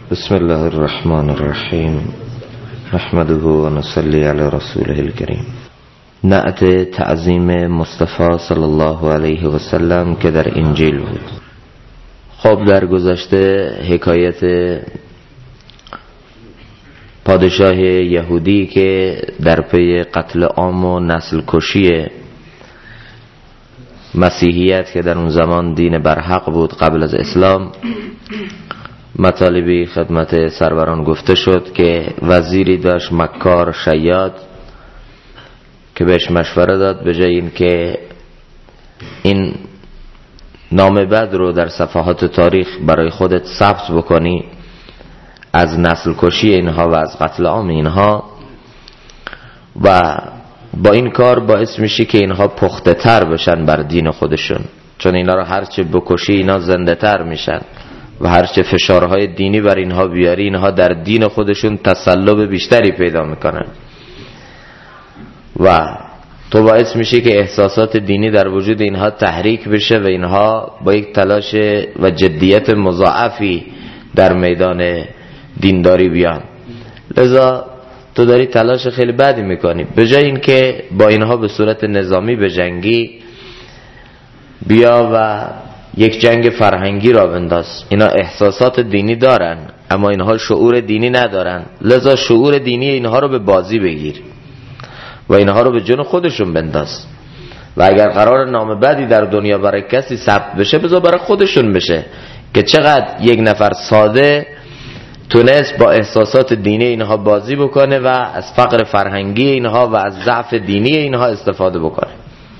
بسم الله الرحمن الرحیم نحمده و نصلی علی رسوله الکریم. نعت تعظیم مصطفی صلی الله علیه و سلم که در انجیل بود. خب در گذشته حکایت پادشاه یهودی که در پی قتل عام و نسل کشی مسیحیت که در اون زمان دین برحق بود قبل از اسلام، مطالبی خدمت سروران گفته شد که وزیری داشت مکار شیاد که بهش مشوره داد به جای این که این نام بد رو در صفحات تاریخ برای خودت ثبت بکنی از نسل کشی اینها و از قتل عام اینها، و با این کار باعث میشه که اینها پخته تر بشن بر دین خودشون، چون اینا رو هرچه بکشی اینا زنده تر میشن و هرچه فشارهای دینی بر اینها بیاری اینها در دین خودشون تسلب بیشتری پیدا میکنن و تو باعث میشه که احساسات دینی در وجود اینها تحریک بشه و اینها با یک تلاش و جدیت مضاعفی در میدان دینداری بیان. لذا تو داری تلاش خیلی بدی میکنی. به جای این که با اینها به صورت نظامی بجنگی، بیا و یک جنگ فرهنگی را بنداز. اینا احساسات دینی دارن اما اینها شعور دینی ندارن، لذا شعور دینی اینها رو به بازی بگیر و اینها رو به جون خودشون بنداز و اگر قرار نام بدی در دنیا برای کسی ثبت بشه بذار برای خودشون بشه که چقدر یک نفر ساده تونست با احساسات دینی اینها بازی بکنه و از فقر فرهنگی اینها و از ضعف دینی اینها استفاده بکنه.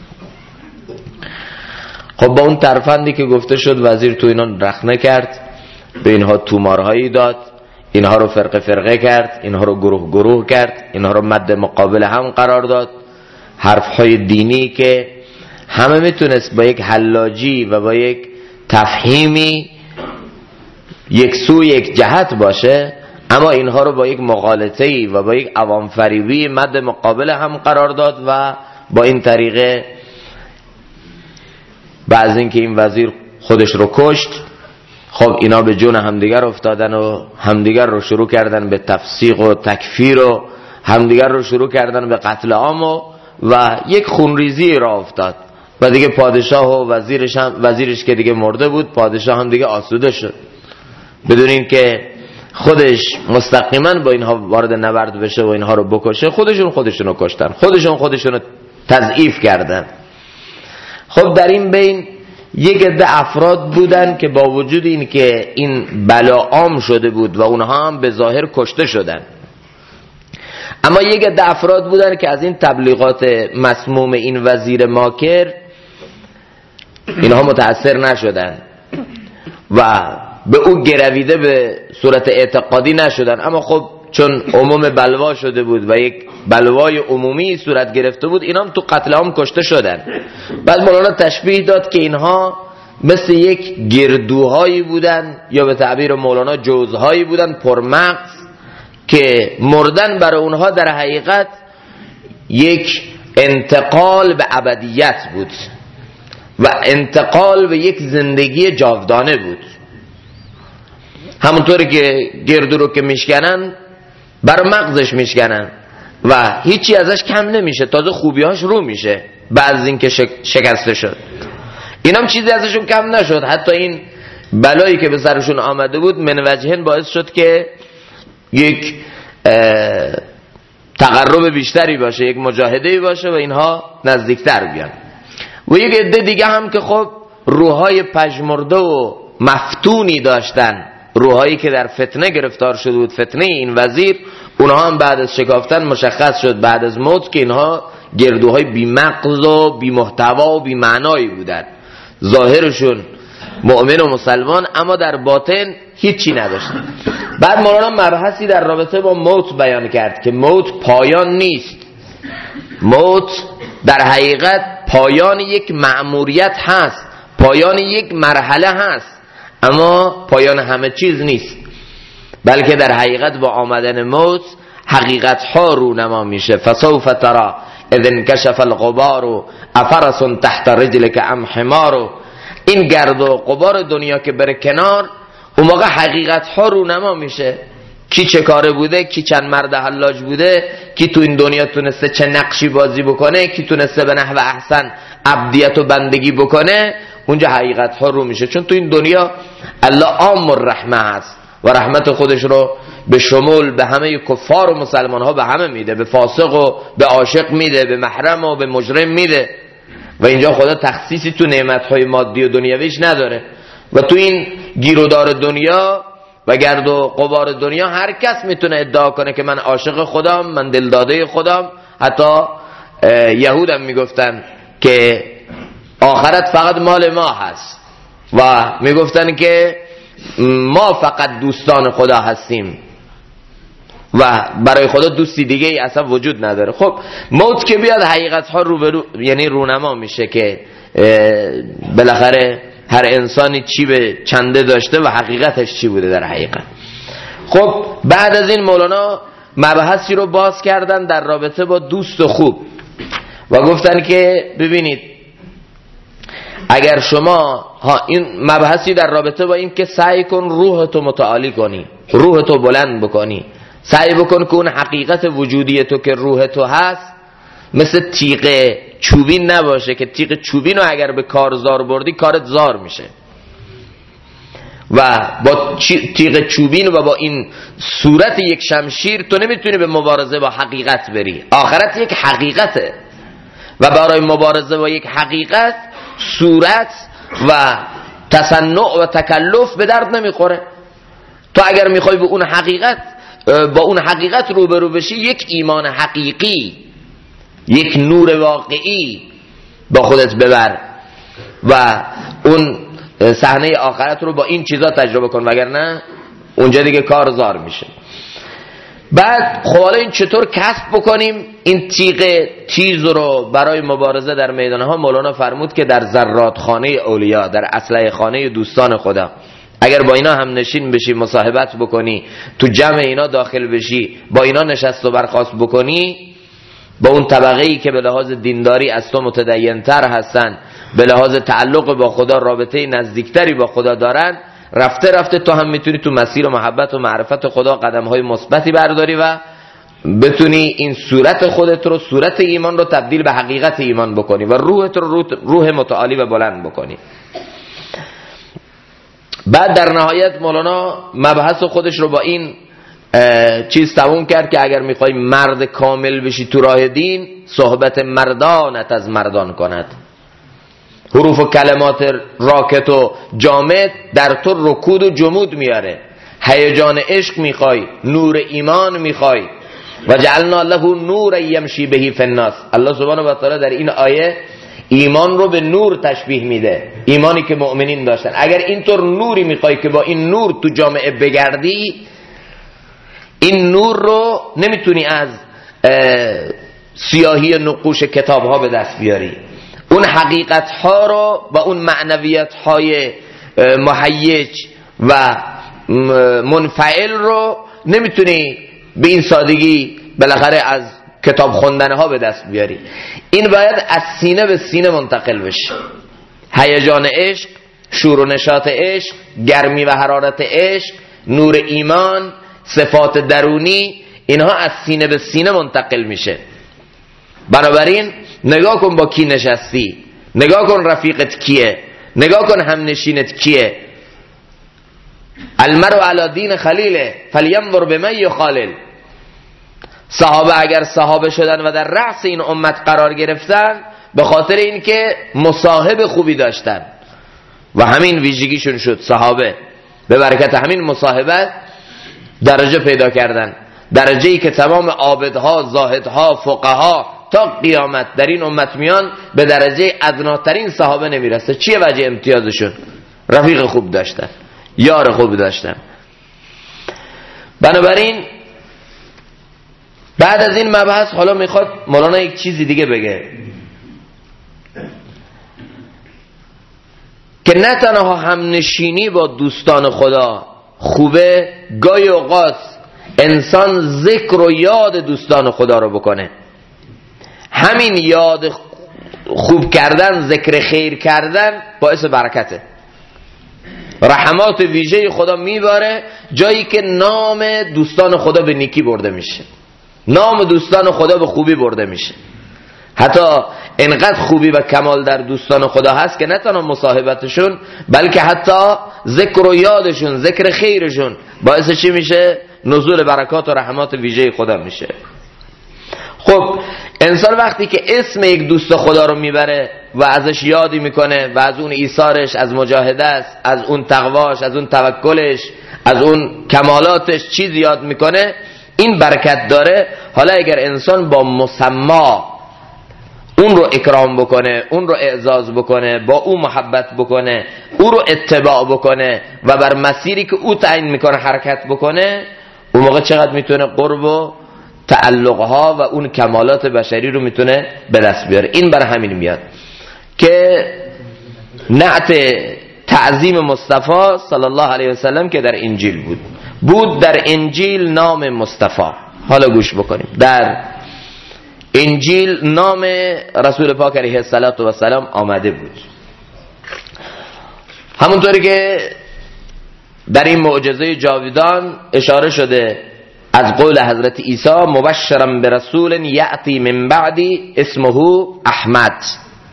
خب با اون ترفندی که گفته شد وزیر تو اینا رخنه کرد، به اینها تومارهایی داد، اینها رو فرقه فرقه کرد، اینها رو گروه گروه کرد، اینها رو مد مقابل هم قرار داد. حرفهای دینی که همه میتونست با یک حلاجی و با یک تفهیمی یک سو یک جهت باشه، اما اینها رو با یک مغالطه‌ای و با یک عوام فریبی مد مقابل هم قرار داد و با این طریقه بعد اینکه این وزیر خودش رو کشت، خب اینا به جون همدیگر افتادن و همدیگر رو شروع کردن به تفسیق و تکفیر و همدیگر رو شروع کردن به قتل عام و یک خونریزی را افتاد و دیگه پادشاه و وزیرش که دیگه مرده بود، پادشاه هم دیگه آسوده شد بدون این که خودش مستقیما با اینها وارد نبرد بشه و اینها رو بکشه. خودشون رو کشتن، خودشون رو تضعیف کردن. خب در این بین یک عده افراد بودن که با وجود این که این بلا عام شده بود و اونها هم به ظاهر کشته شدن، اما یک عده افراد بودن که از این تبلیغات مسموم این وزیر ماکر اینها متاثر نشدن و به او گرویده به صورت اعتقادی نشدن، اما خب چون عموم بلوا شده بود و یک بلوای عمومی صورت گرفته بود، اینا هم تو قتل عام کشته شدن. بعد مولانا تشبیه داد که اینها مثل یک گردوهایی بودن یا به تعبیر مولانا جوزهایی بودن پرمغز که مردن برای اونها در حقیقت یک انتقال به ابدیت بود و انتقال به یک زندگی جاودانه بود. همونطوری که گردو رو که میشکنن بر مغزش میشکنن و هیچی ازش کم نمیشه، تازه خوبیاش رو میشه بعد از اینکه شکسته شد. اینام چیزی ازشون کم نشد، حتی این بلایی که به سرشون آمده بود من وجهن باعث شد که یک تقرب بیشتری باشه، یک مجاهده‌ای باشه و اینها نزدیکتر بیان. و یک عده دیگه هم که خب روحای پژمرده و مفتونی داشتن، روحایی که در فتنه گرفتار شده بود، فتنه این وزیر، اونها هم بعد از شکافتن مشخص شد بعد از موت که اینها گردوهای بی مغز و بی محتوا و بی معنایی بودن. ظاهرشون مؤمن و مسلمان اما در باطن هیچی نداشتن. بعد مولانا مبحثی در رابطه با موت بیان کرد که موت پایان نیست، موت در حقیقت پایان یک مأموریت هست، پایان یک مرحله هست، اما پایان همه چیز نیست، بلکه در حقیقت با آمدن موت حقیقت ها رونما میشه. فسوف ترى اذ انکشف الغبار افرس تحت رجلک ام حمار. این گرد و غبار دنیا که بره کنار، اون موقع حقیقت ها رونما میشه. کی چه کاره بوده، کی چند مرد حلاج بوده، کی تو این دنیا تونسته چه نقشی بازی بکنه، کی تونسته به نحو احسن عبدیت و بندگی بکنه، اونجا حقیقت ها رو میشه. چون تو این دنیا الله عام الرحمه هست و رحمت خودش رو به شمول به همه کفار و مسلمان ها به همه میده، به فاسق و به عاشق میده، به محرم و به مجرم میده. و اینجا خدا تخصیصی تو نعمت های مادی و دنیویش نداره. و تو این گیرودار دنیا و گرد و غبار دنیا هر کس میتونه ادعا کنه که من عاشق خدام، من دلداده خدام. حتی یهود هم میگفتن که آخرت فقط مال ما هست و میگفتن که ما فقط دوستان خدا هستیم و برای خدا دوستی دیگه ای اصلا وجود نداره. خب موت که بیاد حقیقت ها روبرو، یعنی رونما میشه که بالاخره هر انسانی چی به چنده داشته و حقیقتش چی بوده در حقیقت. خب بعد از این مولانا مبحثی رو باز کردن در رابطه با دوست خوب و گفتن که ببینید اگر شما این مبحثی در رابطه با این که سعی کن روح تو متعالی کنی، روح تو بلند بکنی، سعی بکن که اون حقیقت وجودی تو که روح تو هست مثل تیغ چوبین نباشه که تیغ چوبین رو اگر به کار زار بردی کارت زار میشه و با تیغ چوبین و با این صورت یک شمشیر تو نمیتونی به مبارزه با حقیقت بری. آخرت یک حقیقته و برای مبارزه با یک حقیقت صورت و تصنع و تکلف به درد نمیخوره. تو اگر میخوای به اون حقیقت با اون حقیقت روبرو بشی، یک ایمان حقیقی، یک نور واقعی با خودت ببر و اون صحنه آخرت رو با این چیزا تجربه کن، وگرنه اونجا دیگه کار زار میشه. بعد خب حالا این چطور کسب بکنیم این تیغ تیز رو برای مبارزه در میدانها؟ مولانا فرمود که در زرادخانه اولیا، در اسلحه خانه دوستان خدا، اگر با اینا هم نشین بشی، مصاحبت بکنی، تو جمع اینا داخل بشی، با اینا نشست و برخاست بکنی، با اون طبقه‌ای که به لحاظ دینداری از تو متدین‌تر هستن، به لحاظ تعلق با خدا رابطه نزدیکتری با خدا دارن، رفته رفته تو هم میتونی تو مسیر محبت و معرفت خدا قدم‌های مثبتی برداری و بتونی این صورت خودت رو، صورت ایمان رو تبدیل به حقیقت ایمان بکنی و روحت رو روح متعالی و بلند بکنی. بعد در نهایت مولانا مبحث خودش رو با این چیز تموم کرد که اگر میخوای مرد کامل بشی تو راه دین، صحبت مردانت از مردان کند. حروف و کلمات راکت و جامد در تو رکود و جمود میاره. هیجان عشق میخوای، نور ایمان میخوای، و جعلنا له نور یمشی بهی فی الناس. الله سبحانه و تعالی در این آیه ایمان رو به نور تشبیه میده، ایمانی که مؤمنین داشتن. اگر اینطور نوری میخوای که با این نور تو جامعه بگردی، این نور رو نمیتونی از سیاهی نقوش کتاب ها به دست بیاری. اون حقیقت ها رو و اون معنویت های مهیج و منفعل رو نمیتونی به این سادگی بالاخره از کتاب خوندن ها به دست بیاری. این باید از سینه به سینه منتقل بشه. هیجان عشق، شور و نشاط عشق، گرمی و حرارت عشق، نور ایمان، صفات درونی، اینها از سینه به سینه منتقل میشه. بنابراین نگاه کن با کی نشستی، نگاه کن رفیقت کیه، نگاه کن همنشینت کیه. المرء علی دین خلیله فلینظر بمن یخالل. صحابه اگر صحابه شدن و در رأس این امت قرار گرفتن به خاطر اینکه مصاحب خوبی داشتن و همین ویژگیشون شد. صحابه به برکت همین مصاحبت درجه پیدا کردن، درجه‌ای که تمام عابدها، زاهدها، فقها تا قیامت در این امت میان به درجه ادناترین صحابه نمیرسه. چیه وجه امتیازشون؟ رفیق خوب داشتن، یار خوب داشتن. بنابراین بعد از این مبحث حالا میخواد مولانا یک چیزی دیگه بگه که نه تنها همنشینی با دوستان خدا خوبه، گاهی اوقات انسان ذکر و یاد دوستان خدا رو بکنه. همین یاد خوب کردن، ذکر خیر کردن باعث برکته. رحمات ویژه خدا میباره جایی که نام دوستان خدا به نیکی برده میشه، نام دوستان خدا به خوبی برده میشه. حتی انقدر خوبی و کمال در دوستان خدا هست که نه تنها مصاحبتشون بلکه حتی ذکر و یادشون، ذکر خیرشون باعث چی میشه؟ نزول برکات و رحمات ویژه خدا میشه. خب انسان وقتی که اسم یک دوست خدا رو میبره و ازش یادی میکنه و از اون ایثارش، از مجاهدهش، از اون تقواش، از اون توکلش، از اون کمالاتش چیز یاد میکنه، این برکت داره. حالا اگر انسان با مسما اون رو اکرام بکنه، اون رو اعزاز بکنه، با اون محبت بکنه، او رو اتباع بکنه و بر مسیری که او تعیین میکنه حرکت بکنه، اون موقع چقدر میتونه قرب و تعلقها و اون کمالات بشری رو میتونه به دست بیاره. این بر همین میاد که نعت تعظیم مصطفی صلی الله علیه وسلم که در انجیل بود در انجیل نام مصطفی. حالا گوش بکنیم، در انجیل نام رسول پاک علیه السلام آمده بود، همونطوری که در این معجزه جاویدان اشاره شده از قول حضرت عیسی مبشرا برسول یأتی من بعدی اسمه احمد.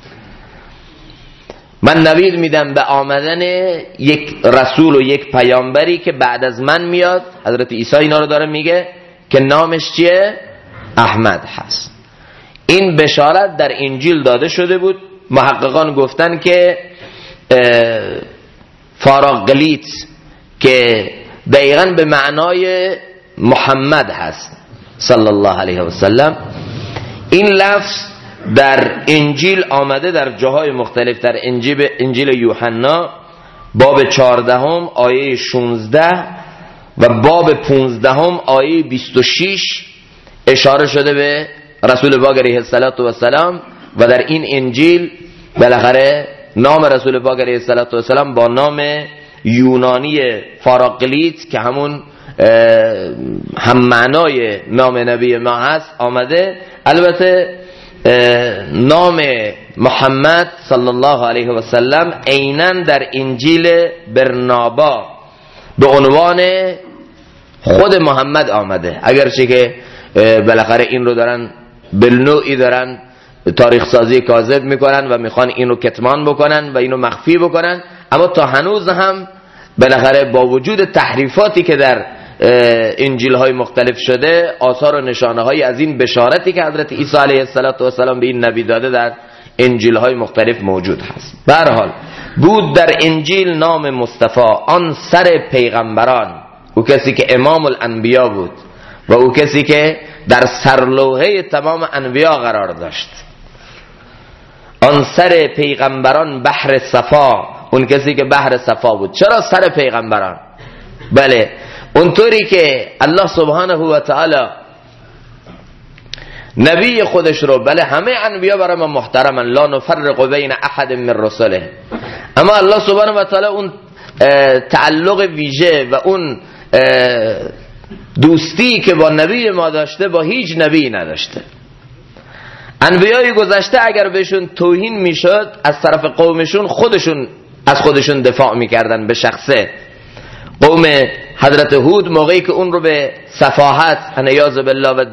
من نوید میدم به آمدن یک رسول و یک پیامبری که بعد از من میاد. حضرت عیسی اینا رو داره میگه که نامش چیه؟ احمد هست. این بشارت در انجیل داده شده بود. محققان گفتن که فاراقلیت که دقیقاً به معنای محمد هست صلی الله علیه و سلم، این لفظ در انجیل آمده در جاهای مختلف. در انجیل یوحنا باب 14 آیه 16 و باب 15 آیه 26 اشاره شده به رسول پاک علیه السلام و در این انجیل بالاخره نام رسول پاک علیه السلام با نام یونانی فاراقلیت که همون هم معنای نام نبی ما هست آمده. البته نام محمد صلی الله علیه و سلم عیناً در انجیل برنابا به عنوان خود محمد آمده، اگرچه که بالاخره این رو دارن بالنوعی دارن تاریخ سازی کاذب میکنن و میخوان اینو کتمان بکنن و اینو مخفی بکنن، اما تا هنوز هم بالاخره با وجود تحریفاتی که در انجیل های مختلف شده، آثار و نشانه های از این بشارتی که حضرت عیسی علیه السلام به این نبی داده در انجیل های مختلف موجود هست. به هر حال بود در انجیل نام مصطفی، آن سر پیغمبران، او کسی که امام الانبیا بود و او کسی که در سرلوحه تمام انبیا قرار داشت. آن سر پیغمبران بحر صفا، اون کسی که بحر صفا بود. چرا سر پیغمبران؟ بله اونطوری که الله سبحانه و تعالی نبی خودش رو، بله همه انبیا برای ما محترمن، لا نفرق بین احد من رسله، اما الله سبحانه و تعالی اون تعلق ویژه و اون دوستی که با نبی ما داشته با هیچ نبی نداشته. انبیای گذشته اگر بهشون توهین میشد از طرف قومشون، خودشون از خودشون دفاع میکردن به شخصه. قوم حضرت هود موقعی که اون رو به سفاهت عیاذ بالله و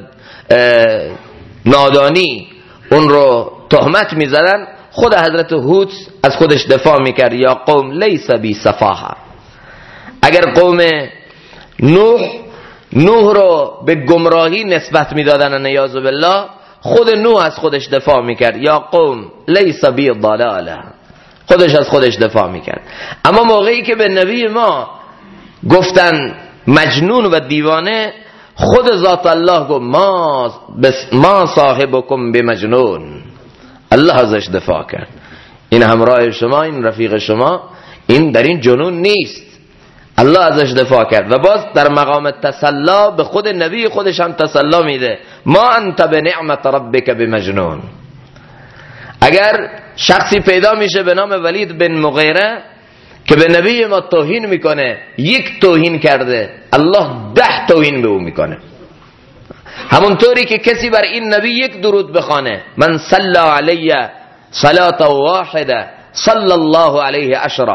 نادانی اون رو تهمت میزدن، خود حضرت هود از خودش دفاع میکرد، یا قوم لیس بی سفاهه. اگر قوم نوح رو به گمراهی نسبت میدادن عیاذ بالله، خود نوح از خودش دفاع میکرد، یا قوم لیس بی ضلاله، خودش از خودش دفاع میکرد. اما موقعی که به نبی ما گفتن مجنون و دیوانه، خود ذات الله گفت ما صاحبکم بمجنون، الله ازش دفاع کرد. این همراه شما، این رفیق شما، این در این جنون نیست، الله ازش دفاع کرد. و باز در مقام تسلا به خود نبی خودش هم تسلا میده، ما انت بنعمت ربک بمجنون. اگر شخصی پیدا میشه به نام ولید بن مغیره که به نبی ما توهین میکنه، یک توهین کرده، الله 10 توهین به او میکنه. همونطوری که کسی بر این نبی یک درود بخوانه، من صلی علیه صلاة واحده صلی الله علیه عشرا،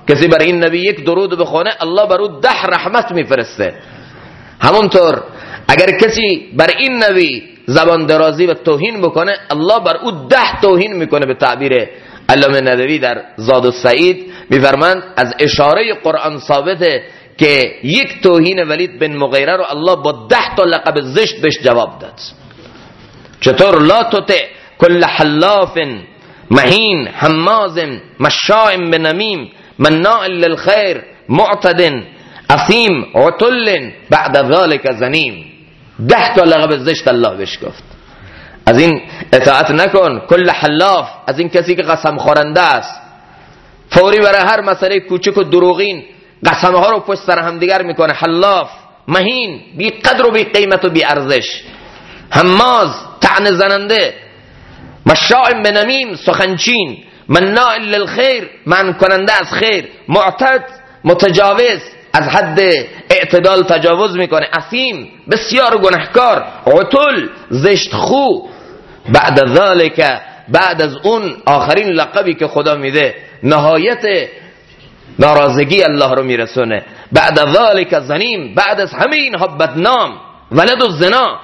کسی بر این نبی یک درود بخونه الله بر او 10 رحمت میفرسته. همونطور اگر کسی بر این نبی زبان درازی و توهین بکنه الله بر او 10 توهین میکنه. به تعبیر علامه ندوی در زاد السعید میفرماند از اشاره قرآن ثابته که یک توهین ولید بن مغیره رو الله با 10 تا لقب زشت بهش جواب داد. چطور؟ لا تطع کل حلاف مهین هماز مشاء بنمیم مناع للخیر معتد اثیم عتل بعد ذلك زنیم. 10 تا لقب زشت الله بهش گفت. از این اطاعت نکن. کل حلاف، از این کسی که قسم خورنده است، فوری برای هر مسئله کوچک و دروغین قسم ها رو پشت سر هم دیگر میکنه. حلاف، مهین، بی قدر و بی قیمت و بی ارزش. هماز، طعنه زننده. مشاء بنمیم، سخنچین. مناع للخیر، منع کننده از خیر. معتد، متجاوز، از حد اعتدال تجاوز میکنه. اثیم، بسیار گناهکار. عتل، زشت خو. بعد ذالک، بعد از اون آخرین لقبی که خدا میده نهایت ناراضگی الله رو میرسونه. بعد ذالک زنیم، بعد از همه اینها بدنام، ولد الزنا.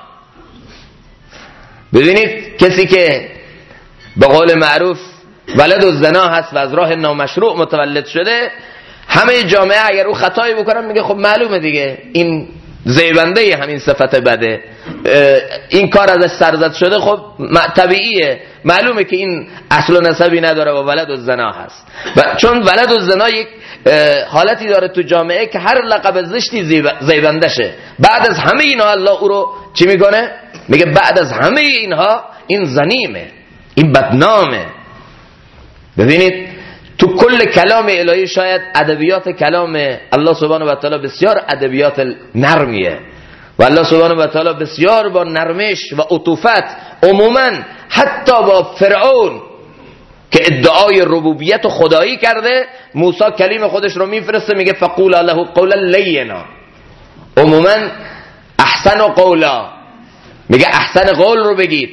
ببینید کسی که به قول معروف ولد الزنا هست و از راه نامشروع متولد شده، همه جامعه اگر او خطایی بکنن میگه خب معلومه دیگه این زیبنده همین صفت بده، این کار ازش سرزد شده، خب طبیعیه، معلومه که این اصل و نسبی نداره و ولد الزنا هست. و چون ولد الزنا یک حالتی داره تو جامعه که هر لقب زشتی زیبنده شه. بعد از همه اینها الله او رو چی میکنه؟ میگه بعد از همه اینها این زنیمه، این بدنامه. ببینید تو کل کلام الهی شاید ادبیات کلام الله سبحانه و تعالی بسیار ادبیات نرمیه و الله سبحانه و تعالی بسیار با نرمش و عطوفت عموما حتی با فرعون که ادعای ربوبیت و خدایی کرده، موسی کلیم خودش رو میفرسته میگه فقولا له قولا لینا. عموما احسن قولا، میگه احسن قول رو بگید.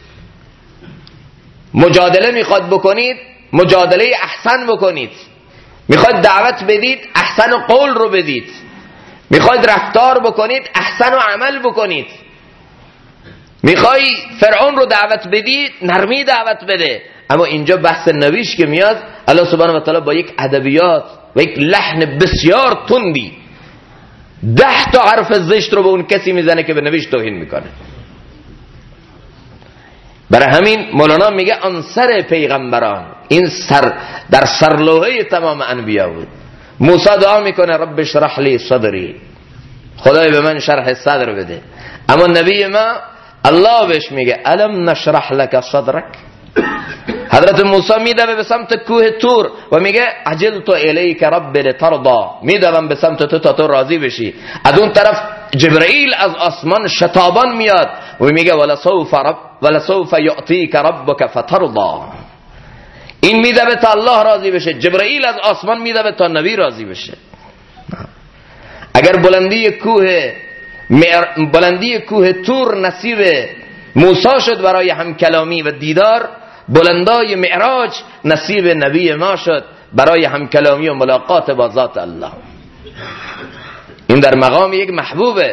مجادله میخواد بکنید، مجادله احسن بکنید. میخواید دعوت بدید، احسن قول رو بدید. میخواید رفتار بکنید، احسن و عمل بکنید. میخوای فرعون رو دعوت بدید، نرمی دعوت بده. اما اینجا بحث نبیش که میاد، الله سبحانه و تعالی با یک ادبیات و یک لحن بسیار تندی 10 تا حرف زشت رو به اون کسی میزنه که به نبیش توهین میکنه. برای همین مولانا میگه آن سر پیغمبران، این سر در سرلوحه تمام انبیا بود. موسی دعا میکنه رب اشرح لی صدری، خدای به من شرح صدر بده. اما نبی ما الله بهش میگه الم نشرح لك صدرک. حضرت موسی میدوه به سمت کوه تور و میگه عجلت الیک رب لترضى، میدوم به سمت تو تا تو راضی بشی. از اون طرف جبرئیل از آسمان شتابان میاد و میگه ولسوف یعطیک ربک فترضى. این میدوه تا الله راضی بشه، جبرئیل از آسمان میدوه تا نبی راضی بشه. اگر بلندی کوه تور نصیب موسی شد برای همکلامی و دیدار، بلندای معراج نصیب نبی ما شد برای همکلامی و ملاقات با ذات الله. این در مقام یک محبوبه.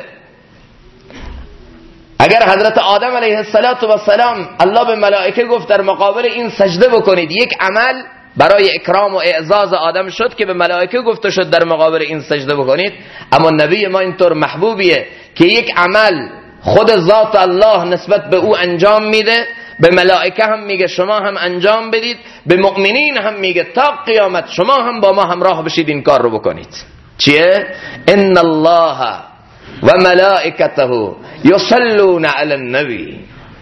اگر حضرت آدم علیه السلام الله به ملائکه گفت در مقابل این سجده بکنید، یک عمل برای اکرام و اعزاز آدم شد که به ملائکه گفته شد در مقابل این سجده بکنید. اما نبی ما اینطور محبوبیه که یک عمل خود ذات الله نسبت به او انجام میده، به ملائکه هم میگه شما هم انجام بدید، به مؤمنین هم میگه تا قیامت شما هم با ما همراه بشید این کار رو بکنید. چیه؟ ان الله و ملائکته یصلون علی النبی.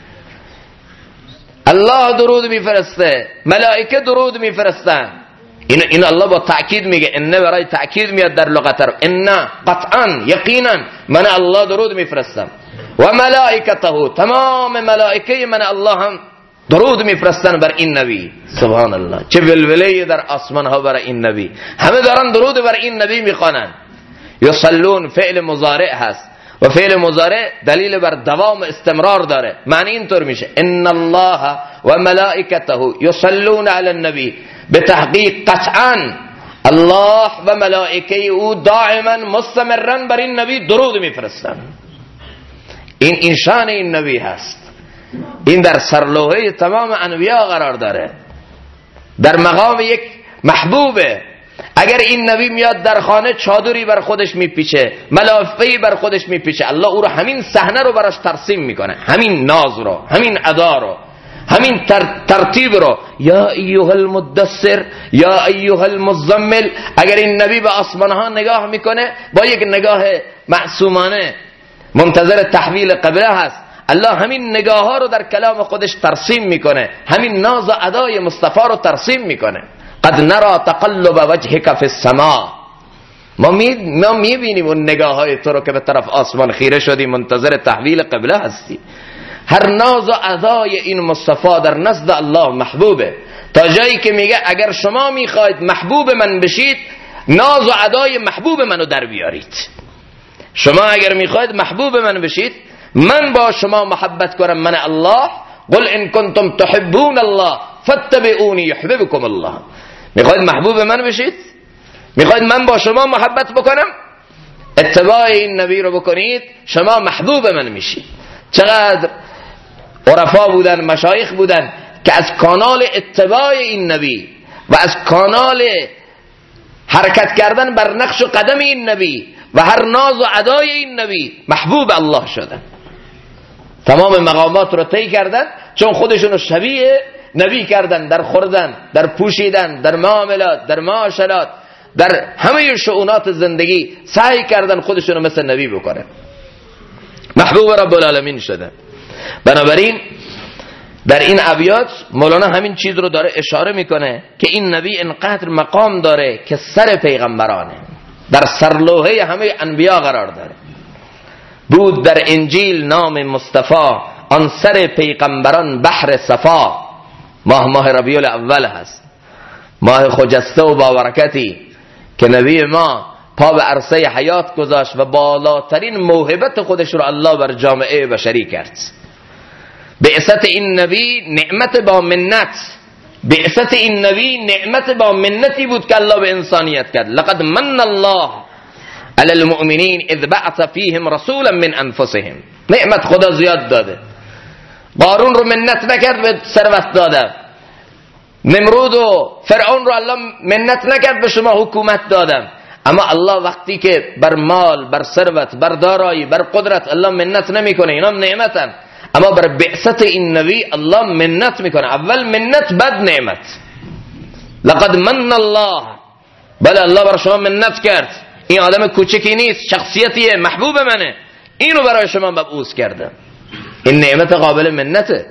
الله درود میفرسته، ملائکه درود میفرستن. این الله با تأکید میگه، ان برای تأکید میاد در لغت عرب. ان قطعا یقینا من الله درود میفرستم و ملائکته، تمام ملائکه من الله هم درود میفرستن بر این نبی. سبحان الله، چه ولوله در آسمان ها برای این نبی. همه دارن درود بر این نبی میخوانن. یصلون فعل مضارع هست و فعل مضارع دلیل بر دوام استمرار داره. معنی اینطور میشه ان الله و ملائکته یصلون علی النبی، به تحقیق قطعا الله و ملائکه او دائما مستمرا بر این نبی درود میفرستن. این شان این نبی هست. این در سرلوحه تمام انبیا قرار داره، در مقام یک محبوبه. اگر این نبی میاد در خانه چادری بر خودش میپیچه، ملافه‌ای بر خودش میپیچه، الله او رو همین صحنه رو براش ترسیم میکنه، همین ناز رو، همین ادا رو، همین ترتیب رو. یا ایها المدثر یا ایها المزمل. اگر این نبی به آسمان ها نگاه میکنه با یک نگاه معصومانه منتظر تحویل قبله هست، الله همین نگاه ها رو در کلام خودش ترسیم میکنه، همین ناز و ادای مصطفی رو ترسیم میکنه. قد نرى تقلب وجهك في السماء. ما میبینیم اون نگاه های تو رو که به طرف آسمان خیره شدی، منتظر تحویل قبله هستی. هر ناز و ادای این مصطفی در نزد الله محبوبه، تا جایی که میگه اگر شما میخواید محبوب من بشید ناز و ادای محبوب منو در بیارید. شما اگر میخواید محبوب من بشید، من با شما محبت کنم، من الله. قل ان کنتم تحبون الله فاتبعونی یحببکم الله. میخواید محبوب من بشید؟ میخواید من با شما محبت بکنم؟ اتباع این نبی رو بکنید، شما محبوب من میشید. چقدر عرفا بودن، مشایخ بودن که از کانال اتباع این نبی و از کانال حرکت کردن بر نقش و قدم این نبی و هر ناز و ادای این نبی محبوب الله شدن. تمام مقامات رو طی کردن چون خودشونو شبیه نبی کردن، در خوردن، در پوشیدن، در معاملات، در معاشرات، در همه شؤونات زندگی سعی کردن خودشونو مثل نبی بکنن. محبوب رب العالمین شدن. بنابراین در این ابیات مولانا همین چیز رو داره اشاره میکنه که این نبی انقدر مقام داره که سر پیغمبرانه، در سرلوحه همه انبیا قرار داره. بود در انجیل نام مصطفی، آن سر پیغمبران بحر صفا. ماه ربیع الاول هست، ماه خجسته و بابرکتی که نبی ما پا به عرصه حیات گذاشت و بالاترین موهبت خودش رو الله بر جامعه بشری کرد. بعثت این نبی نعمت با منت، بعثت این نبی نعمت با منتی بود که الله به انسانیت کرد. لقد من الله علی المؤمنین اذ بعث فیهم رسولا من انفسهم. نعمت خدا زیاد داده. قارون رو منت نکرد به ثروت داده، نمرود و فرعون رو الله منت نکرد به شما حکومت دادم. اما الله وقتی که بر مال، بر ثروت، بر دارایی، بر قدرت الله منت نمیکنه، اینا نعمتن. اما بر بعثت این نبی الله منت میکنه. اول منت بعد نعمت. لقد من الله، بله الله بر شما منت کرد. این آدم کوچکی نیست، شخصیتیه، محبوب منه، اینو برای شما مبعوث کرده. این نعمت قابل منته.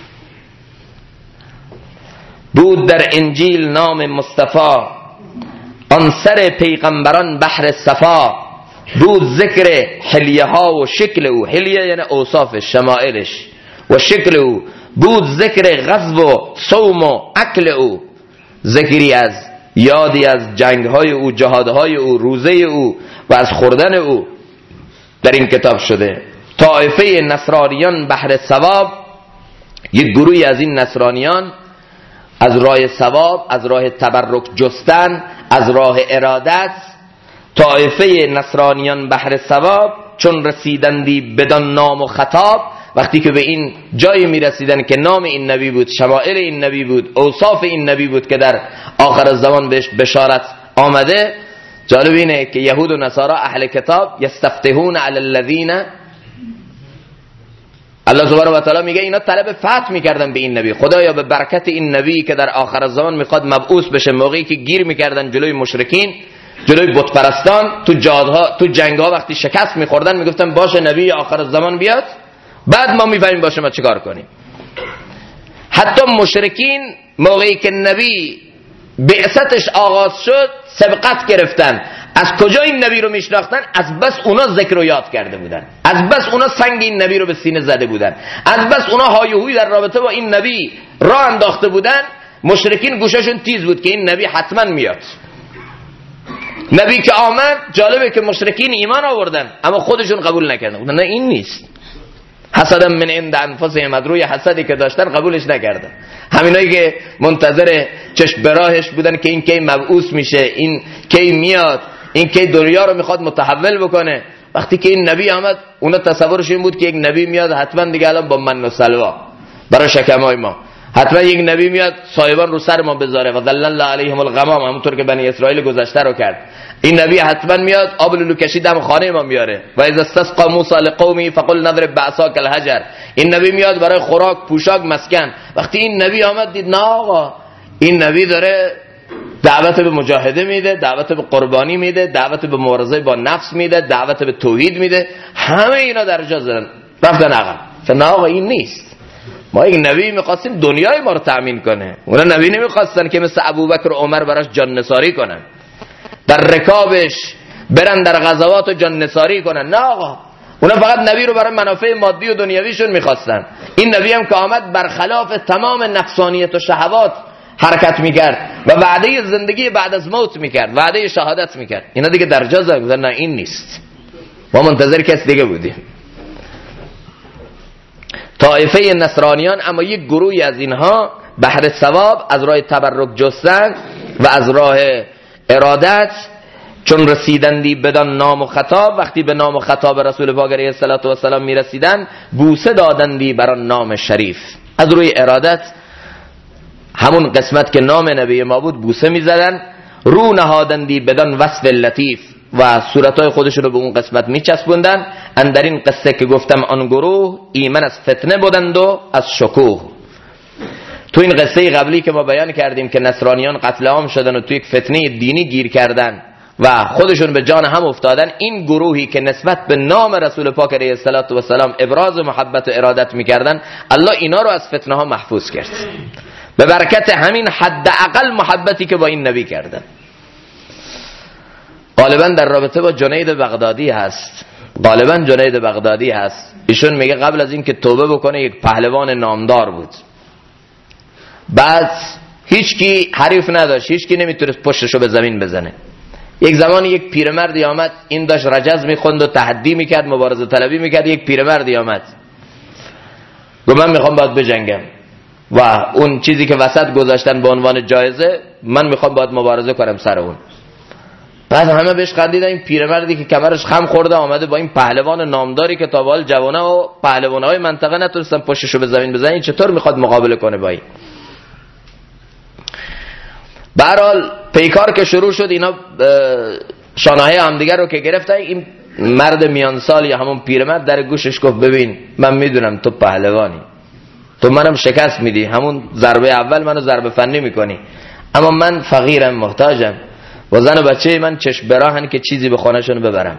بود در انجیل نام مصطفی، آن سر پیغمبران بحر صفا. بود ذکر حلیه ها و شکل او، حلیه یعنی اوصاف شمائلش، و شکل او. بود ذکر غزو و صوم و اکل او، ذکری از یادی از جنگ های او، جهاد های او، روزه او و از خوردن او در این کتاب شده. طائفه نصرانیان بحر ثواب، یک گروهی از این نصرانیان از راه ثواب، از راه تبرک جستن، از راه ارادت. طائفه نصرانیان بحر ثواب چون رسیدندی بدان نام و خطاب، وقتی که به این جایی می رسیدن که نام این نبی بود، شمائل این نبی بود، اوصاف این نبی بود که در آخر الزمان بهش بشارت آمده. جالب اینه که یهود و نصارا اهل کتاب یستفتحون علی الذین، الله سبحانه و تعالی میگه اینا طلب فتح میکردن به این نبی. خدایا به برکت این نبی که در آخر الزمان میخواد مبعوث بشه، موقعی که گیر میکردن جلوی مشرکین، جلوی بت پرستان، تو جادها، تو جنگها وقتی شکست میخوردن میگفتن باشه نبی آخر الزمان بیاد، بعد ما میفهمیم باشه ما چیکار کنیم. حتی مشرکین موقعی که نبی بعثتش آغاز شد سبقت گرفتن. از کجا این نبی رو میشناختن؟ از بس اونا ذکر و یاد کرده بودن، از بس اونا سنگ این نبی رو به سینه زده بودن، از بس اونا هایهوی در رابطه با این نبی راه انداخته بودن. مشرکین گوششون تیز بود که این نبی حتما میاد. نبی که آمد، جالبه که مشرکین ایمان آوردن اما خودشون قبول نکردن، نه این نیست. حسدا من عند انفسهم، از روی حسدی که داشتن قبولش نکردن. همینایی که منتظر چشم براهش بودن که این کی مبعوث میشه، این کی میاد، این کی دنیا رو میخواد متحول بکنه، وقتی که این نبی آمد اونا تصورش این بود که یک نبی میاد حتما دیگه الان با من و سلوا برای شکمای ما، حتما یک نبی میاد صایبان رو سر ما بذاره و ذلل علیهم الغمام، همونطور که بنی اسرائیل گذشته رو کرد. این نبی حتما میاد آب لولو کشید هم خانه ما میاره. و اذا استسقى موسی لقومه فقل نضرب بعصاک الحجر، این نبی میاد برای خوراک، پوشاک، مسکن. وقتی این نبی آمد دید نه آقا، این نبی داره دعوت به مجاهده میده، دعوت به قربانی میده، دعوت به مبارزه با نفس میده، دعوت به توحید میده، همه اینا در جا زدن رفتن عقب. نه آقا این نیست، ما یک نبی میخواستیم دنیای ما رو تأمین کنه، اونا نبی نمیخواستن که مثل ابوبکر و عمر براش جان نثاری کنن، در رکابش برن در غزوات و جان نثاری کنن. نه آقا، اونا فقط نبی رو برای منافع مادی و دنیویشون میخواستن. این نبی هم که آمد برخلاف تمام نفسانیت و شهوات حرکت میکرد و وعده زندگی بعد از موت میکرد، وعده شهادت میکرد. اینا دیگه در جا زدن نه این نیست، ما منتظر کس دیگه بودیم. طائفه نصرانیان اما یک گروهی از اینها بهر ثواب از راه تبرک جستن و از راه ارادت، چون رسیدندی بدان نام و خطاب، وقتی به نام و خطاب رسول پاک علیه السلام میرسیدن بوسه دادندی بر آن نام شریف. از روی ارادت همون قسمت که نام نبی ما بود بوسه میزدن، رو نهادندی بدان وصف لطیف و صورتای خودشون رو به اون قسمت میچسبوندن. اندر این قصه که گفتم آن گروه ایمن از فتنه بودند و از شکوه. تو این قصه قبلی که ما بیان کردیم که نصرانیان قتل عام شدن و تو یک فتنه دینی گیر کردن و خودشون به جان هم افتادن، این گروهی که نسبت به نام رسول پاک علیه السلام ابراز محبت و ارادت میکردن، الله اینا رو از فتنه ها محفوظ کرد به برکت همین حداقل محبتی که با این نبی کردن. غالبا در رابطه با جنید بغدادی هست، ایشون میگه قبل از این که توبه بکنه یک پهلوان نامدار بود، بعد هیچکی حریف نداشت، هیچکی نمیتونست پشتشو به زمین بزنه. یک زمانی یک پیرمردی آمد، این داشت رجز میخوند و تحدی میکرد، مبارزه طلبی میکرد. یک پیرمردی آمد گفت من میخوام باید بجنگم و اون چیزی که وسط گذاشتن به عنوان جایزه من میخوام باید مبارزه کنم سر اون. بعد همه بهش خندیدن. این پیرمردی که کمرش خم خورده آمده با این پهلوان نامداری که تا به حال جوانا و پهلوانای منطقه نتونستن پشتشو به زمین بزنن، این چطور میخواد مقابله کنه با این؟ به هر حال پیکار که شروع شد، اینا شانه‌های همدیگر رو که گرفتن، این مرد میانسال یا همون پیرمرد در گوشش گفت ببین من میدونم تو پهلوانی، تو منم شکست میدی، همون ضربه اول منو ضربه فنی میکنی، اما من فقیرم، محتاجم و زن و بچه من چشم براهن که چیزی به خانهشون ببرم.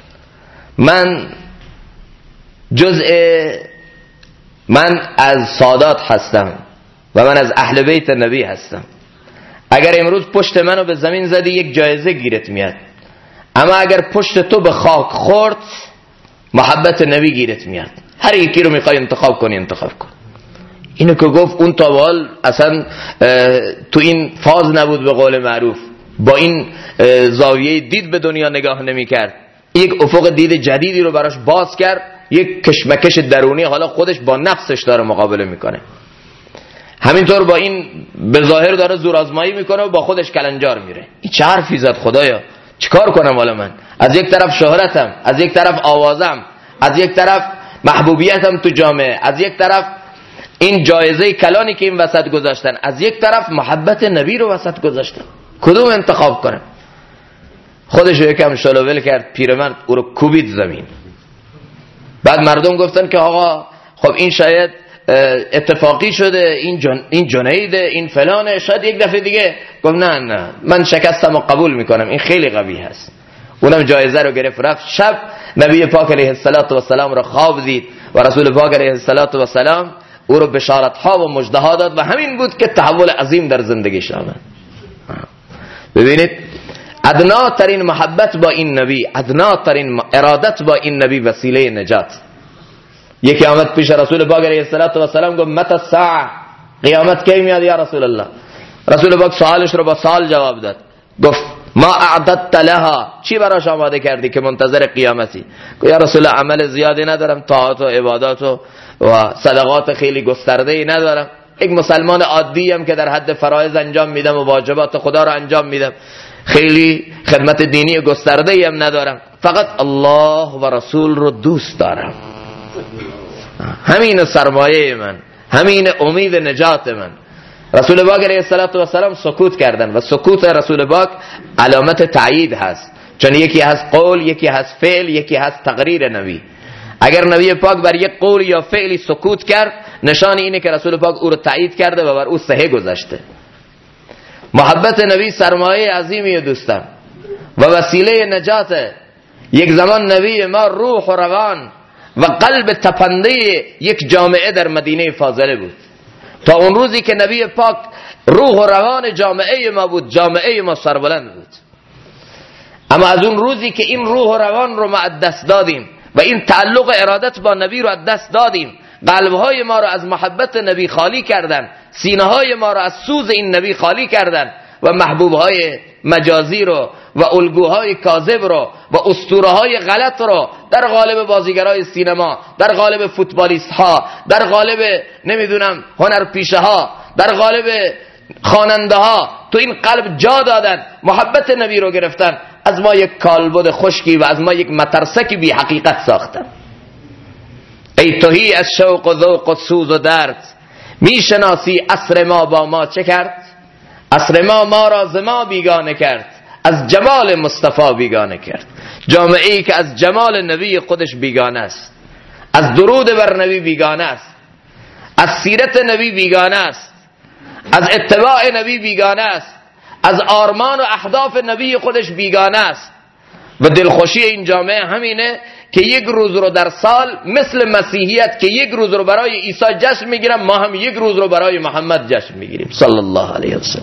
من از سادات هستم و من از اهل بیت نبی هستم. اگر امروز پشت منو به زمین زدی یک جایزه گیرت میاد، اما اگر پشت تو به خاک خورد محبت نبی گیرت میاد. هر یکی رو میخوای انتخاب کنی انتخاب کن. اینو که گفت اون تاوال اصلا تو این فاز نبود، به قول معروف با این زاویه دید به دنیا نگاه نمی کرد. یک افق دید جدیدی رو براش باز کرد، یک کشمکش درونی، حالا خودش با نفسش داره مقابله میکنه. همینطور با این به ظاهر داره زورآزمایی میکنه و با خودش کلنجار میره. این چه حرفی زد خدایا، چیکار کنم والا؟ من از یک طرف شهرتم، از یک طرف آوازم، از یک طرف محبوبیتم تو جامعه، از یک طرف این جایزه کلانی که این وسط گذاشتن، از یک طرف محبت نبی رو وسط گذاشتن. کدوم انتخاب کنم؟ خودش یکم شلوول کرد، پیرمرد او رو کوبید زمین. بعد مردم گفتن که آقا خب این شاید اتفاقی شده، این جنیده، این فلانه، شاید یک دفعه دیگه. گفت نه من شکستم و قبول میکنم، این خیلی قوی هست. اونم جایزه رو گرفت رفت. شب نبی پاک علیه السلام رو خواب دید و رسول پاک علیه السلام او رو بشارت ها و مژده ها داد و همین بود که تحول عظیم در زندگیش آمد. ببینید ادنا ترین محبت با این نبی، ادنا ترین ارادت با این نبی وسیله نجات. یکی آمد پیش رسول پاک علیه السلام گفت متى الساعه، قیامت کی میاد یا رسول الله؟ رسول پاک سوالش رو با سوال جواب داد. گفت ما اعددت لها، چی براش آماده کردی که منتظر قیامتی؟ یا رسول الله عمل زیادی ندارم، طاعات و عبادات و صدقات خیلی گسترده‌ای ندارم، یک مسلمان عادی ام که در حد فرایض انجام میدم و واجبات خدا رو انجام میدم، خیلی خدمت دینی گسترده‌ای هم ندارم، فقط الله و رسول رو دوست دارم. همین سرمایه من، همین امید نجات من. رسول پاک علیه السلام سکوت کردن و سکوت رسول پاک علامت تایید هست، چون یکی هست قول، یکی هست فعل، یکی هست تقریر نبی. اگر نبی پاک بر یک قول یا فعلی سکوت کرد، نشان اینه که رسول پاک او رو تایید کرده و بر او صحه گذاشته. محبت نبی سرمایه عظیمی دوستان و وسیله نجاته. یک زمان نبی ما روح و روان و قلب تپنده یک جامعه در مدینه فاضله بود، تا اون روزی که نبی پاک روح و روان جامعه ما بود، جامعه ما سربلند بود. اما از اون روزی که این روح و روان رو ما از دست دادیم و این تعلق ارادت با نبی رو از دست دادیم، قلبهای ما رو از محبت نبی خالی کردن، سینه‌های ما رو از سوز این نبی خالی کردن و محبوبهای مجازی رو و الگوهای کاذب رو و اسطوره‌های غلط رو در قالب بازیگرای سینما، در قالب فوتبالیست ها، در قالب نمیدونم هنرپیشه ها، در قالب خواننده ها تو این قلب جا دادن، محبت نبی رو گرفتن، از ما یک کالبد خشکی و از ما یک مترسکی بی حقیقت ساختن. ای توهی از شوق و ذوق و سوز و درد، میشناسی عصر ما با ما چه کرد؟ عصر ما را ز ما بیگانه کرد، از جمال مصطفی بیگانه کرد. جامعه ای که از جمال نبی خودش بیگانه است، از درود بر نبی بیگانه است، از سیرت نبی بیگانه است، از اتباع نبی بیگانه است، از آرمان و اهداف نبی خودش بیگانه است. و دلخوشی این جامعه همینه که یک روز رو در سال مثل مسیحیت که یک روز رو برای عیسی جشن میگیرن، ما هم یک روز رو برای محمد جشن میگیریم صلی الله علیه وسلم.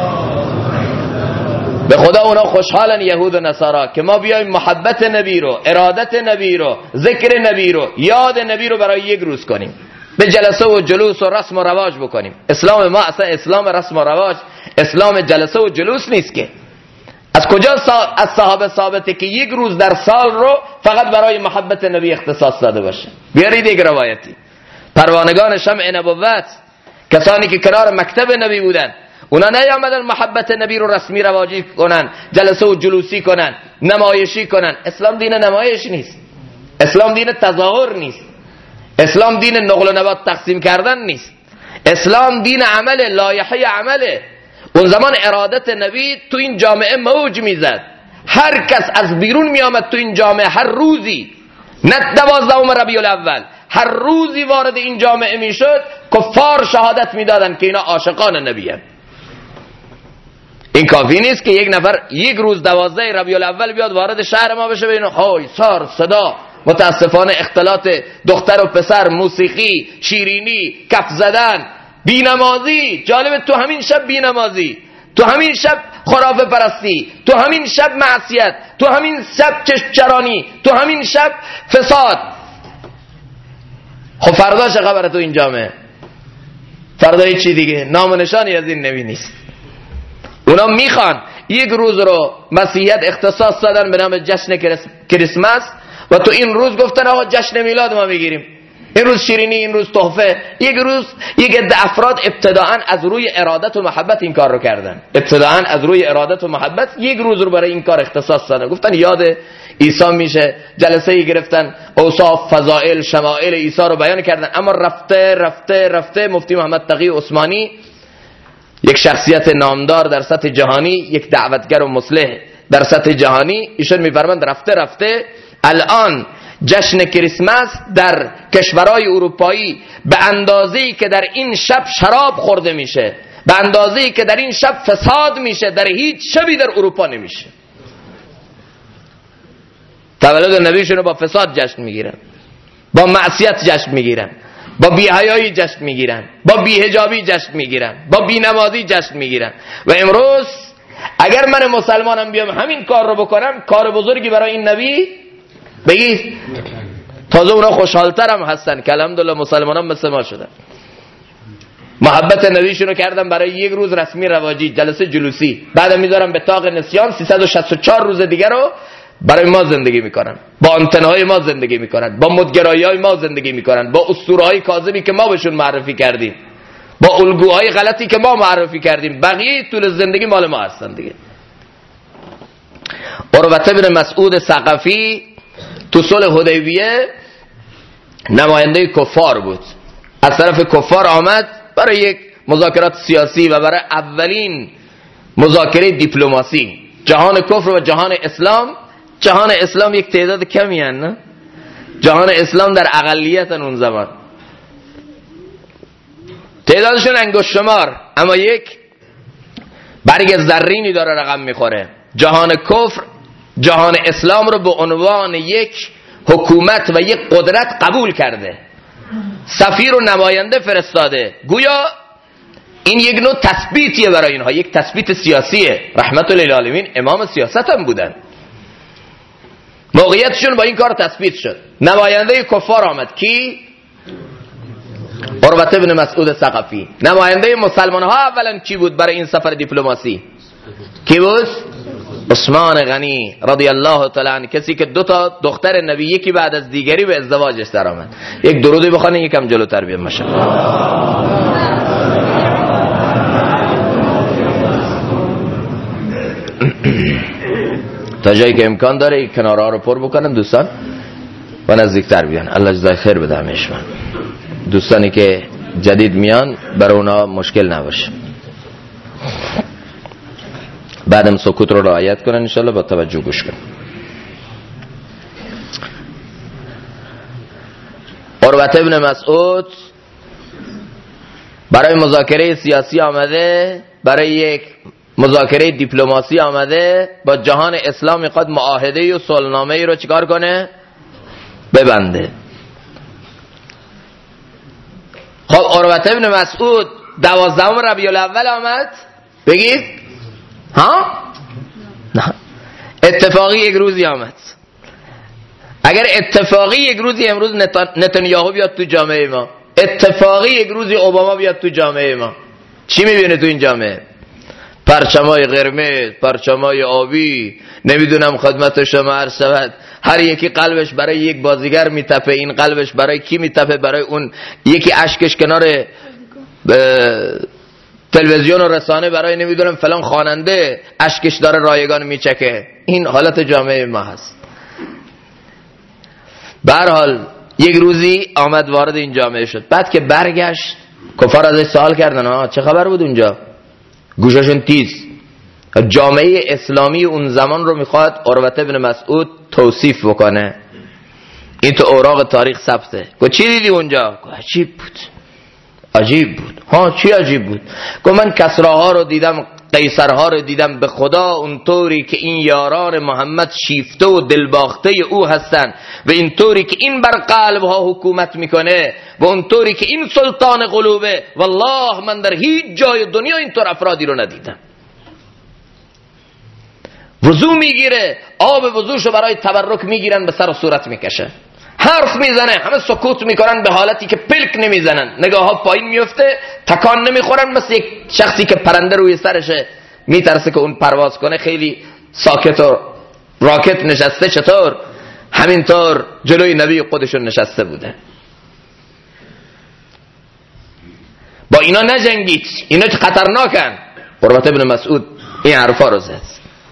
به خدا اونا خوشحالن یهود و نصارا که ما بیایم محبت نبی رو، ارادت نبی رو، ذکر نبی رو، یاد نبی رو برای یک روز کنیم، به جلسه و جلوس و رسم و رواج بکنیم. اسلام ما اصلا اسلام رسم و رواج، اسلام جلسه و جلوس نیست که. از کجا از صحابه ثابته که یک روز در سال رو فقط برای محبت نبی اختصاص داده باشه؟ بیارید یک روایتی. پروانگان شمع نبوت، کسانی که کنار مکتب نبی بودن، اونا نیامدن محبت نبی رو رسمی رواجی کنن، جلسه و جلوسی کنن، نمایشی کنن. اسلام دین نمایش نیست، اسلام دین تظاهر نیست، اسلام دین نقل و نبات تقسیم کردن نیست، اسلام دین عمل، لایحه عمله. اون زمان ارادت نبی تو این جامعه موج میزد، هر کس از بیرون میامد تو این جامعه، هر روزی، نه 12 ربیع الاول، هر روزی وارد این جامعه میشد، کفار شهادت میدادن که اینا عاشقان نبی هستند. این کافی نیست که یک نفر یک روز 12 ربیع الاول بیاد وارد شهر ما بشه ببینه های سار صدا، متاسفانه اختلاط دختر و پسر، موسیقی، شیرینی، کف زدن، بینمازی. جالبه تو همین شب بینمازی، تو همین شب خرافه پرستی، تو همین شب معصیت، تو همین شب چشمچرانی، تو همین شب فساد. خب فردا چه خبره تو این جامعه؟ فردا چی دیگه؟ نام و نشانی از این نبی نیست. اونا میخوان یک روز رو مسیحیت اختصاص دادن به نام جشن کریسمس و تو این روز گفتن آقا جشن میلاد ما میگیریم، این روز شیرینی، این روز تحفه. یک روز یک عده افراد ابتداعاً از روی ارادت و محبت این کار رو کردن، ابتداعاً از روی ارادت و محبت یک روز رو برای این کار اختصاص دادن، گفتن یاد عیسی میشه، جلسه ای گرفتن، اوصاف، فضائل، شمائل عیسی رو بیان کردن. اما رفته رفته رفته مفتی محمد تقی عثمانی، یک شخصیت نامدار در سطح جهانی، یک دعوتگر و مصلح در سطح جهانی، ایشون میفرماند رفته رفته الان جشن کریسمس در کشورهای اروپایی به اندازه‌ای که در این شب شراب خورده میشه، به اندازه‌ای که در این شب فساد میشه، در هیچ شبی در اروپا نمیشه. تولد نبیشون رو با فساد جشن میگیرن، با معصیت جشن میگیرن، با بی‌حیایی جشن میگیرن، با بی‌حجابی جشن میگیرن، با بی‌نمازی جشن میگیرن. و امروز اگر من مسلمانم بیام همین کار رو بکنم، کار بزرگی برای این نبی بگید. تازه اونا خوشحالتر هم هستن که الحمدلله مسلمان هم مثل ما شدن. محبت نبیشون رو کردن برای یک روز رسمی رواجی، جلسه جلوسی، بعد میذارن به طاق نسیان 364 روز دیگر رو برای ما زندگی میکنن، با آنتنهای ما زندگی میکنن، با مدگرایی‌های ما زندگی میکنن، با اسطوره‌های کاذبی که ما بهشون معرفی کردیم، با الگوهای غلطی که ما معرفی کردیم. بقیه طول زندگی مال ما هستن دیگه. عروة بن مسعود ثقفی تو صلح حدیبیه نماینده کفار بود، از طرف کفار آمد برای یک مذاکرات سیاسی و برای اولین مذاکره دیپلماسی. جهان کفر و جهان اسلام، جهان اسلام یک تعداد کمی هن، نه؟ جهان اسلام در اقلیتن اون زمان، تعدادشون انگشت شمار، اما یک برگ زرینی داره رقم میخوره. جهان کفر جهان اسلام رو به عنوان یک حکومت و یک قدرت قبول کرده، سفیر و نماینده فرستاده، گویا این یک نوع تثبیتیه برای اینها، یک تثبیت سیاسیه. رحمت للعالمین امام سیاست هم بودن، موقعیتشون با این کار تثبیت شد. نماینده کفار آمد، کی؟ عروة بن مسعود ثقفی. نماینده مسلمان ها اولا کی بود برای این سفر دیپلماسی؟ کی بود؟ عثمان غنی رضی الله تعالی عنه، کسی که دو تا دختر نبی یکی بعد از دیگری به ازدواجش در آمد. یک درودی بخونید یکم جلوتر بیام ماشاءالله. تا جایی که امکان داره کنارها رو پر بکنن دوستان و نزدیکتر بیان. الله جزای خیر بده همشون. دوستانی که جدید میان برای اونا مشکل نباشه. بعدم سکوت رو رعایت کنن انشالله، با توجه گوش کنن. عروة بن مسعود برای مذاکره سیاسی آمده، برای یک مذاکره دیپلماسی آمده، با جهان اسلام میخواد معاهده و صلحنامه رو چیکار کنه؟ ببنده. خب عروة بن مسعود 12 ربیع الاول آمد، بگید ها؟ نه، اتفاقی یک روزی آمد. اگر اتفاقی یک روزی امروز نتانیاهو بیاد تو جامعه ما، اتفاقی یک روزی اوباما بیاد تو جامعه ما، چی میبینه تو این جامعه؟ پرچمای قرمز، پرچمای آبی، نمیدونم خدمت شما عرض شود، هر یکی قلبش برای یک بازیگر میتپه. این قلبش برای کی میتپه؟ برای اون یکی اشکش کنار تلویزیون و رسانه برای نمیدونم فلان خواننده اشکش داره رایگان میچکه. این حالت جامعه ما هست. به هر حال یک روزی آمد وارد این جامعه شد. بعد که برگشت کفار ازش سوال کردن چه خبر بود اونجا؟ گوششون تیز. جامعه اسلامی اون زمان رو میخواد عروة بن مسعود توصیف بکنه. این تو اوراق تاریخ ثبته. گفت چی دیدی اونجا؟ گفت عجیب بود. عجیب بود. چی عجیب بود؟ گفت من کسراها رو دیدم، قیصرها رو دیدم، به خدا اونطوری که این یاران محمد شیفته و دلباخته او هستن و اینطوری که این بر قلبها حکومت میکنه و اونطوری که این سلطان قلوبه، والله من در هیچ جای دنیا اینطور افرادی رو ندیدم. وضو میگیره، آب وضوشو برای تبرک میگیرن، به سر و صورت میکشه، حرف میزنه، همه سکوت میکنن به حالتی که پلک نمیزنن، نگاه ها پایین میفته، تکان نمیخورن، مثل یک شخصی که پرنده روی سرشه میترسه که اون پرواز کنه، خیلی ساکت و راکت نشسته. چطور؟ همینطور جلوی نبی خودشون نشسته بوده. با اینا نجنگید، اینا چه خطرناکن. عروة بن مسعود این حرفا رو زد.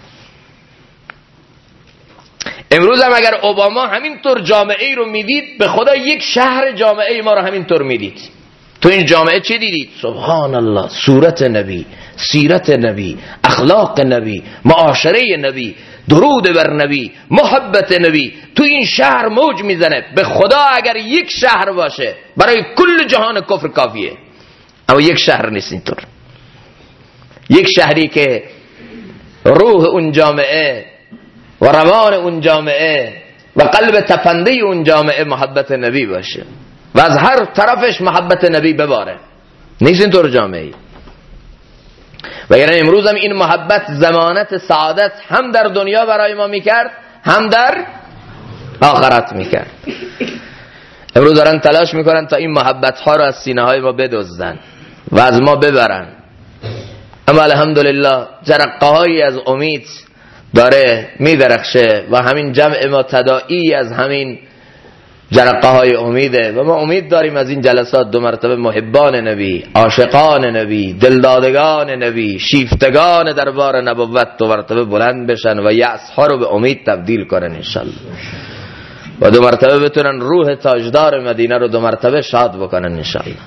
امروز هم اگر اوباما همینطور جامعه ای رو میدید، به خدا یک شهر جامعه ما رو همینطور میدید. تو این جامعه چه دیدید؟ سبحان الله، صورت نبی، سیرت نبی، اخلاق نبی، معاشره نبی، درود بر نبی، محبت نبی تو این شهر موج میزنه. به خدا اگر یک شهر باشه برای کل جهان کفر کافیه، اما یک شهر نیست اینطور. یک شهری که روح اون جامعه و روان اون جامعه و قلب تپنده اون جامعه محبت نبی باشه و از هر طرفش محبت نبی بباره، نیست اینطور جامعه. و یعنی امروز هم این محبت ضمانت سعادت هم در دنیا برای ما میکرد، هم در آخرت میکرد. امروز دارن تلاش میکنن تا این محبت ها رو از سینه های ما بدزدن. و از ما ببرن. اما الحمدلله جرقه هایی از امید داره میدرخشه و همین جمع ما تداعی از همین جرقه های امیده و ما امید داریم از این جلسات 2 مرتبه محبان نبی، عاشقان نبی، دلدادگان نبی، شیفتگان دربار نبوت 2 مرتبه بلند بشن و یأس ها رو به امید تبدیل کنن انشالله و 2 مرتبه بتونن روح تاجدار مدینه رو 2 مرتبه شاد بکنن انشالله.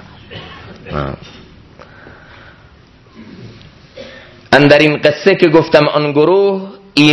اندر این قصه که گفتم آن گروه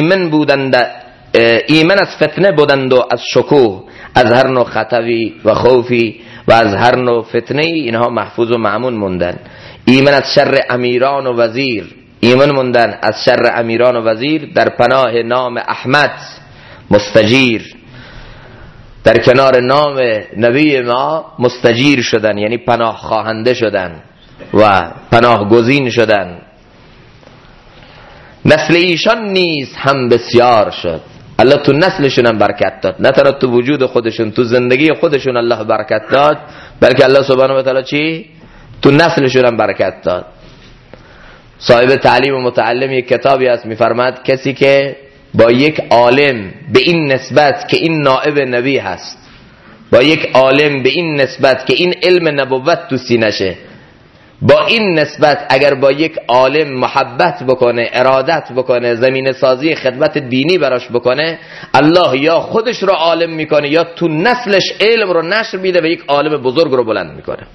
ایمن از فتنه بودند و از شکوه، از هر نوع خطوی و خوفی و از هر نوع فتنه اینها محفوظ و مأمون موندن. ایمن از شر امیران و وزیر، ایمن موندن از شر امیران و وزیر، در پناه نام احمد مستجیر، در کنار نام نبی ما مستجیر شدن، یعنی پناه خواهنده شدن و پناه گزین شدن. نسل ایشان نیز هم بسیار شد. الله تو نسلشون هم برکت داد، نه تنها تو وجود خودشون، تو زندگی خودشون الله برکت داد، بلکه الله سبحانه و تعالی چی؟ تو نسلشون هم برکت داد. صاحب تعلیم و متعلم یک کتابی هست میفرماد کسی که با یک عالم به این نسبت که این نائب نبی هست، با یک عالم به این نسبت که این علم نبوت تو سینشه، با این نسبت اگر با یک عالم محبت بکنه، ارادت بکنه، زمین سازی خدمت دینی براش بکنه، الله یا خودش رو عالم میکنه یا تو نسلش علم رو نشر میده و یک عالم بزرگ رو بلند میکنه.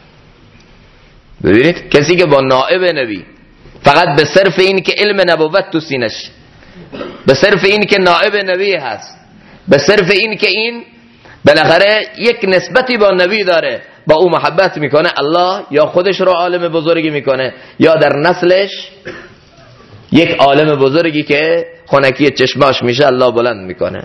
ببینید کسی که با نائب نبی فقط به صرف این که علم نبوت تو سینش، به صرف این که نائب نبی هست، به صرف این که این بالاخره یک نسبتی با نبی داره، با او محبت میکنه، الله یا خودش رو عالم بزرگی میکنه یا در نسلش یک عالم بزرگی که خونکی چشماش میشه الله بلند میکنه.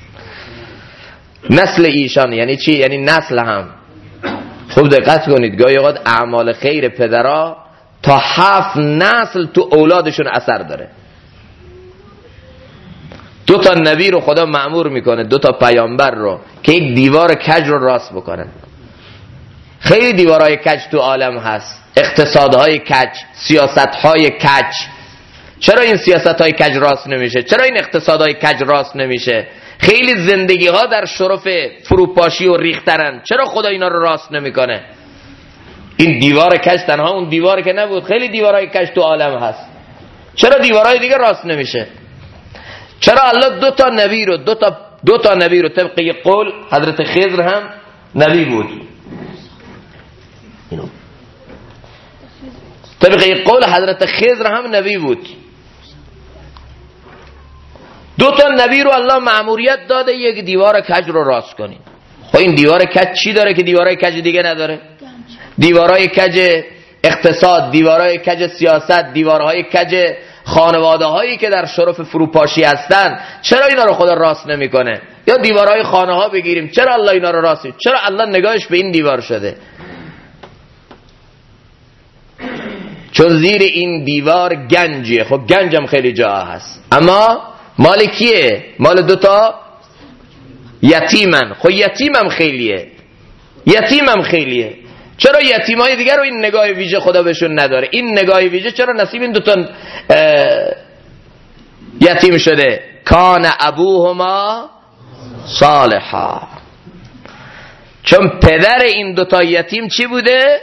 نسل ایشان یعنی چی؟ یعنی نسل هم. خوب دقت کنید گاهی اوقات اعمال خیر پدرها تا 7 نسل تو اولادشون اثر داره. 2 تا نبی رو خدا مأمور میکنه، 2 تا پیامبر رو که یک دیوار کج رو راست بکنن. خیلی دیوارهای کج تو عالم هست، اقتصادهای کج، سیاستهای کج. چرا این سیاستهای کج راست نمیشه؟ چرا این اقتصادهای کج راست نمیشه؟ خیلی زندگی ها در شرف فروپاشی و ریخترن، چرا خدا اینا رو راست نمیکنه؟ این دیوار کج تنها اون دیوار که نبود، خیلی دیوارهای کج تو عالم هست. چرا دیوارهای دیگه راست نمیشه؟ چرا الله 2 تا نبی رو 2 تا نبی رو طبق قول حضرت خضر هم نبی بود، طبق قول حضرت خضر هم نبی بود، 2 تا نبی رو الله مأموریت داده یک دیوار کج رو راست کنین. خب این دیوار کج چی داره که دیوارهای کج دیگه نداره؟ دیوارهای کج اقتصاد، دیوارهای کج سیاست، دیوارهای کج خانواده هایی که در شرف فروپاشی هستن، چرا اینا رو خدا راست نمیکنه؟ یا دیوارهای خانه ها بگیریم، چرا الله اینا رو راست؟ چرا الله نگاهش به این دیوار شده؟ چون زیر این دیوار گنجیه. خب گنج هم خیلی جا هست، اما مال کیه؟ مال 2 تا یتیمن. خب یتیمم خیلیه، یتیمم خیلیه. چرا یتیمای دیگر رو این نگاه ویژه خدا بهشون نداره؟ این نگاه ویژه چرا نصیب این 2 تا یتیم شده؟ کان ابوهما صالحا. چون پدر این 2 تا یتیم چی بوده؟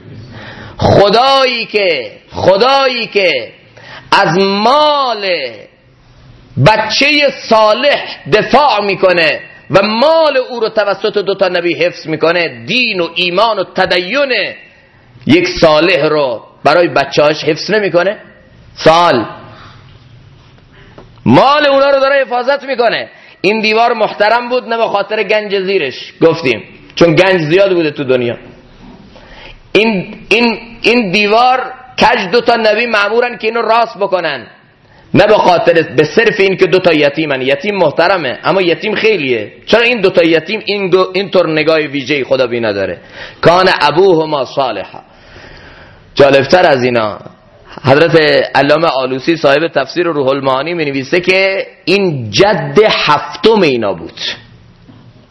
خدایی که از مال بچه صالح دفاع میکنه و مال او رو توسط 2 تا نبی حفظ میکنه، دین و ایمان و تدین یک صالح رو برای بچه‌هاش حفظ نمیکنه؟ مال اونا رو داره حفاظت میکنه. این دیوار محترم بود نه به خاطر گنج زیرش، گفتیم چون گنج زیاد بوده تو دنیا. این دیوار کج 2 تا نبی مأمورن که اینو راست بکنن، نه به خاطر به صرف این که 2 تا یتیمن. یتیم محترمه اما یتیم خیلیه. چرا این 2 تا یتیم اینطور نگاه ویژه‌ای خدا بی نداره؟ کان ابوهما صالحا. جالبتر از اینا حضرت علامه آلوسی صاحب تفسیر روح المعانی می نویسه که این جد 7م اینا بود.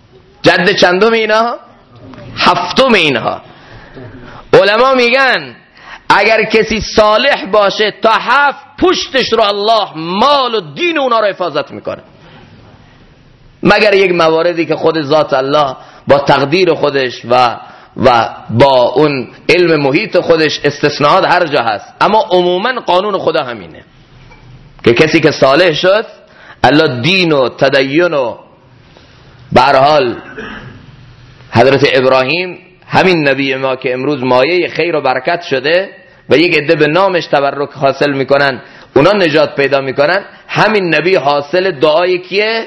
جد چندم اینا؟ 7م اینها. علما میگن اگر کسی صالح باشه تا 7 پشتش رو الله مال و دین اونا رو حفاظت میکنه، مگر یک مواردی که خود ذات الله با تقدیر خودش و با اون علم محیط خودش استثناءات هر جا هست، اما عموما قانون خدا همینه که کسی که صالح شد الله دین و تدین و به هر حال حضرت ابراهیم همین نبی ما که امروز مایه خیر و برکت شده و یک عده به نامش تبرک حاصل میکنن، اونا نجات پیدا میکنن، همین نبی حاصل دعای کیه؟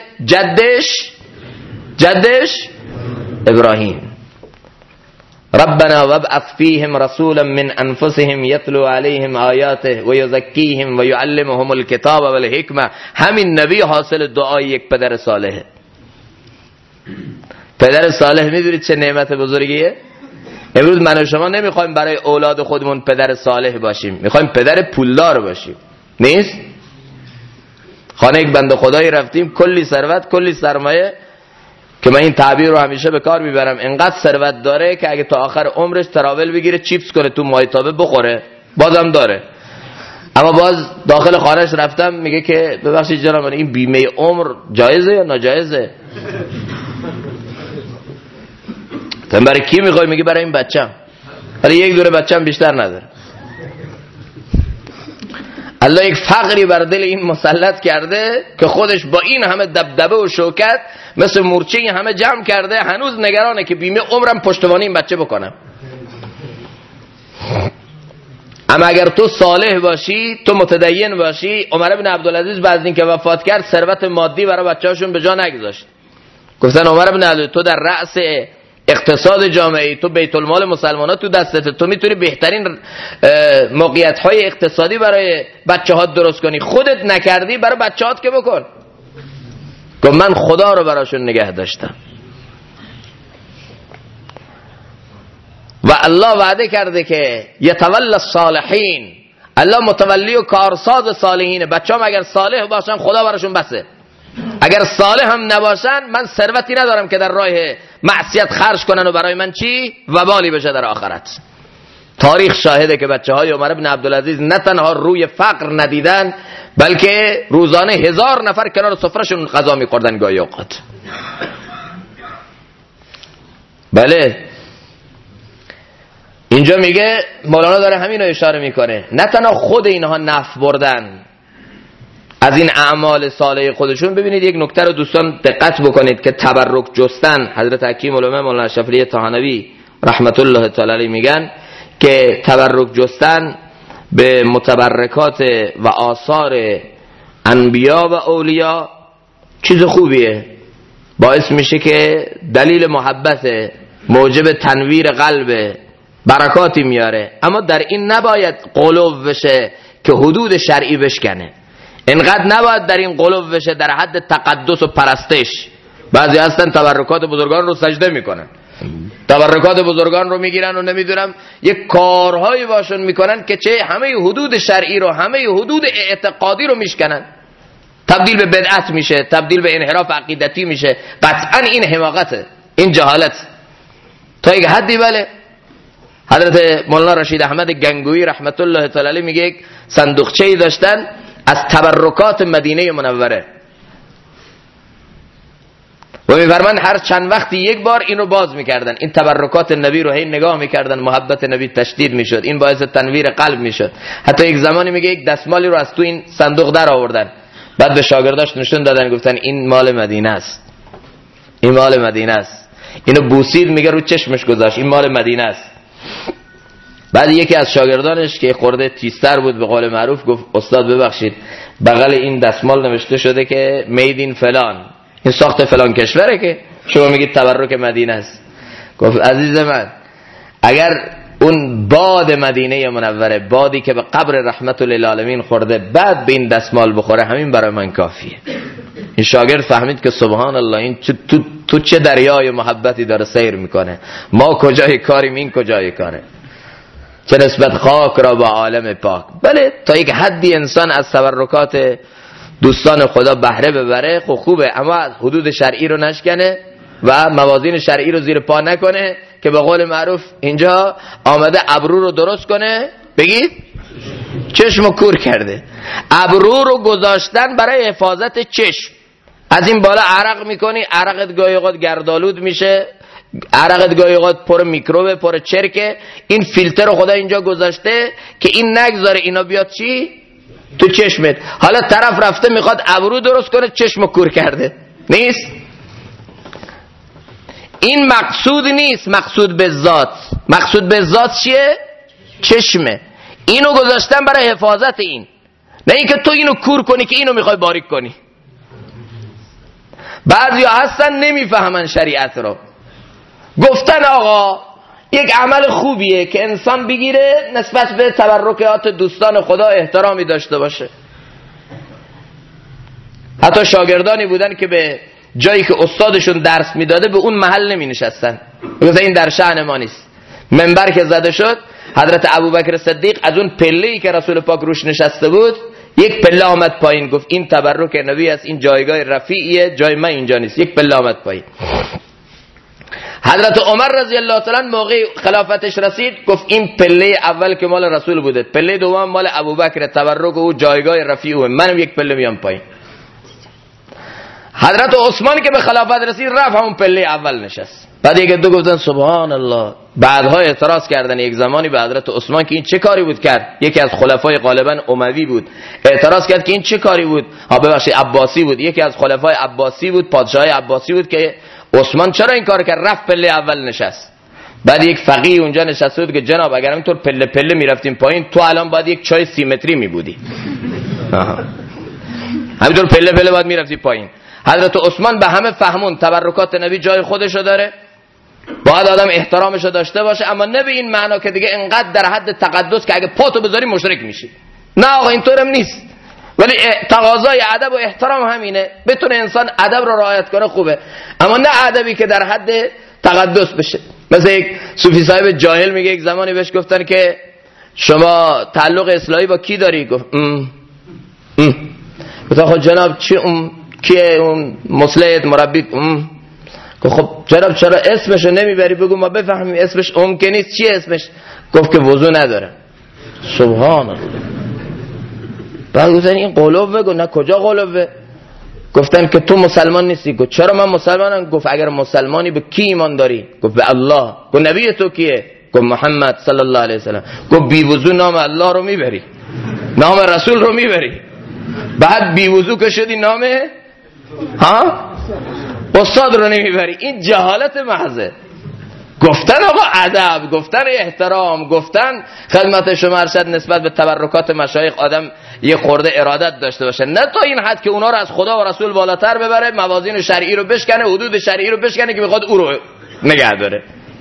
جدش ابراهیم. ربنا وابعث فيهم رسولا من انفسهم يتلو عليهم آیاته و یزکیهم و یعلمهم الکتاب والحکمه. همین نبی حاصل دعای یک پدر صالحه. پدر صالح میدونید چه نعمت بزرگیه؟ امروز من و شما نمیخوایم برای اولاد خودمون پدر صالح باشیم، میخوایم پدر پولدار باشیم. نیست؟ خانه یک بنده خدایی رفتیم، کلی ثروت، کلی سرمایه، که من این تعبیر رو همیشه به کار میبرم، انقدر ثروت داره که اگه تا آخر عمرش تراول بگیره چیپس کنه تو مایتابه بخوره بازم داره. اما باز داخل خانهش رفتم میگه که ببخشید جناب این بیمه عمر جایزه یا ناجایزه؟ تو برای کی میخوای؟ میگه برای این بچم، برای یک دونه بچم بیشتر نداره. الله یک فقری بر دل این مسلط کرده که خودش با این همه دبدبه و شوکت مثل مورچه همه جمع کرده، هنوز نگرانه که بیمه عمرم پشتوانی این بچه بکنم. اما اگر تو صالح باشی، تو متدین باشی، عمر بن عبدالعزیز بعد از اینکه وفات کرد ثروت مادی برای بچه‌هاشون به جا نگذاشت. گفتن عمر بن عبدالعزیز تو در رأس اقتصاد جامعه، تو بیت المال مسلمان‌ها تو دستته، تو میتونی بهترین موقعیت‌های اقتصادی برای بچه‌هات درست کنی، خودت نکردی برای بچه‌هات که بکن. گفت من خدا رو براشون نگه داشتم. و الله وعده کرده که یتولی الصالحین، الله متولی و کارساز صالحینه. بچه‌ام اگر صالح باشن خدا براشون بسه، اگر صالح هم نباشن من ثروتی ندارم که در راه معصیت خرج کنن و برای من چی؟ وبالی بشه در آخرت. تاریخ شاهده که بچه‌های عمر بن عبدالعزیز نه تنها روی فقر ندیدن، بلکه روزانه 1000 نفر کنار سفرهشون غذا می‌خوردن گاهی اوقات. بله اینجا میگه مولانا داره همین رو اشاره میکنه، نه تنها خود اینها نفع بردن از این اعمال صالح خودشون. ببینید یک نکته رو دوستان دقت بکنید که تبرک جستن، حضرت حکیم العلماء مولانا اشرف علی طحانوی رحمت الله تعالی علیه میگن که تبرک جستن به متبرکات و آثار انبیا و اولیا چیز خوبیه، باعث میشه که دلیل محبت، موجب تنویر قلب، برکاتی میاره. اما در این نباید غلو بشه که حدود شرعی بشکنه، انقدر نباید در این غلو بشه در حد تقدس و پرستش. بعضی هستن تبرکات بزرگان رو سجده میکنن، تبرکات بزرگان رو میگیرن و نمیدونم یک کارهایی باشون میکنن که چه همه حدود شرعی رو، همه حدود اعتقادی رو میشکنن، تبدیل به بدعت میشه، تبدیل به انحراف عقیدتی میشه. قطعا این حماقته، این جهالت تا یک حدی. بله حضرت مولانا رشید احمد گنگویی رحمت الله تعالی علیه میگه یک صندوقچه‌ای داشتن از تبرکات مدینه منوره و میفرمان هر چند وقتی یک بار این رو باز میکردن، این تبرکات نبی رو هی نگاه میکردن، محبت نبی تشدید میشد، این باعث تنویر قلب میشد. حتی یک زمانی میگه یک دستمالی رو از تو این صندوق در آوردن، بعد به شاگرداش نشون دادن، گفتن این مال مدینه است، این مال مدینه است. اینو بوسید، میگه رو چشمش گذاشت، این مال مدینه است. بعد یکی از شاگردانش که خورده تیزتر بود به قول معروف گفت استاد ببخشید بغل این دستمال نوشته شده که made in فلان، این ساخت فلان کشوره که شما میگید تبرک مدینه است. گفت عزیز من اگر اون باد مدینه منوره، بادی که به قبر رحمت للعالمین خورده، بعد به این دستمال بخوره، همین برای من کافیه. این شاگرد فهمید که سبحان الله این تو چه دریای محبتی داره سیر میکنه، ما کجای کاریم، این کجای کاره، چه نسبت خاک را با عالم پاک. بله تا یک حدی انسان از تبرکات دوستان خدا بهره ببره خب خوبه، اما حدود شرعی رو نشکنه و موازین شرعی رو زیر پا نکنه که به قول معروف اینجا آمده ابرو رو درست کنه بگید چشمو کور کرده. ابرو رو گذاشتن برای حفاظت چشم. از این بالا عرق میکنی، عرقت گاهی اوقات گردآلود میشه، عرقت گاهی اوقات پر میکروب، پر چرکه. این فیلتر رو خدا اینجا گذاشته که این نگذاره اینا بیاد چی تو چشمت. حالا طرف رفته میخواد ابرو درست کنه، چشمو کور کرده. نیست این مقصود نیست. مقصود به ذات، مقصود به ذات چیه؟ چشمه. اینو گذاشتن برای حفاظت این، نه اینکه تو اینو کور کنی که اینو میخوای باریک کنی. بعضیا هستن نمیفهمن شریعت رو، گفتن آقا یک عمل خوبیه که انسان بگیره نسبت به تبرکات دوستان خدا احترامی داشته باشه. حتی شاگردانی بودن که به جایی که استادشون درس میداده به اون محل نمی نشستن، بگذار این در شأن ما نیست. منبر که زده شد، حضرت ابوبکر صدیق از اون پله‌ای که رسول پاک روش نشسته بود یک پله آمد پایین، گفت این تبرک نبی است، این جایگاه رفیعیه، جای من اینجا نیست. یک پله آمد پایین. حضرت عمر رضی الله تعالی عنه موقع خلافتش رسید، گفت این پله اول که مال رسول بوده، پله دوم مال ابوبکر، تبرک او جایگاه رفیعه، منم یک پله میام پایین. حضرت عثمان که به خلافت رسید رفت همون پله اول نشست. بعد یک دو گفتن سبحان الله. بعدها اعتراض کردن یک زمانی به حضرت عثمان که این چه کاری بود کرد. یکی از خلفای غالبا اموی بود، اعتراض کرد که این چه کاری بود. ببخشید عباسی بود، یکی از خلفای عباسی بود، پادشاه عباسی بود، که عثمان چرا این کار کرد؟ رفت پله اول نشست. بعد یک فقیه اونجا نشسته بود که جناب اگر همینطور پله پله میرفتیم پایین تو الان باید یک چای 30 متری میبودی. همینطور پله پله باید میرفتی پایین. حضرت عثمان به همه فهمون تبرکات نبی جای خودشو داره، باید آدم احترامشو داشته باشه، اما نه به این معنا که دیگه انقدر در حد تقدس که اگه پاتو بذاری مشرک میشی. نه آقا اینطورم نیست، ولی تقاضای ادب و احترام همینه. بتونه انسان ادب رو رعایت کنه خوبه، اما نه ادبی که در حد تقدس بشه. مثلا یک صوفی صاحب جاهل میگه یک زمانی بهش گفتن که شما تعلق اصلاحی با کی داری؟ گفت گفت خب جناب چی اون کیه اون مصلحت مربی؟ گفت خب جناب چرا اسمشو نمیبری بگو ما بفهمیم اسمش اون که نیست. چیه اسمش؟ گفت که وضو نداره. سبحان الله. بعد گفتن این قلوبه. گفت نه کجا قلوبه؟ گفتن که تو مسلمان نیستی. گفت چرا من مسلمانم؟ گفت اگر مسلمانی به کی ایمان داری؟ گفت به الله. گفت نبی تو کیه؟ گفت محمد صلی الله علیه وسلم. گفت بی وضو نام الله رو میبری، نام رسول رو میبری، بعد بی وضو که شدی نام استاد رو نمیبری. این جهالت محضه. گفتن آقا ادب، گفتن احترام، گفتن خدمت شما ارشد نسبت به تبرکات مشایخ آدم یه خورده ارادت داشته باشه، نه تا این حد که اونا رو از خدا و رسول بالاتر ببره، موازین شرعی رو بشکنه، حدود شرعی رو بشکنه که میخواد او رو نگه داره.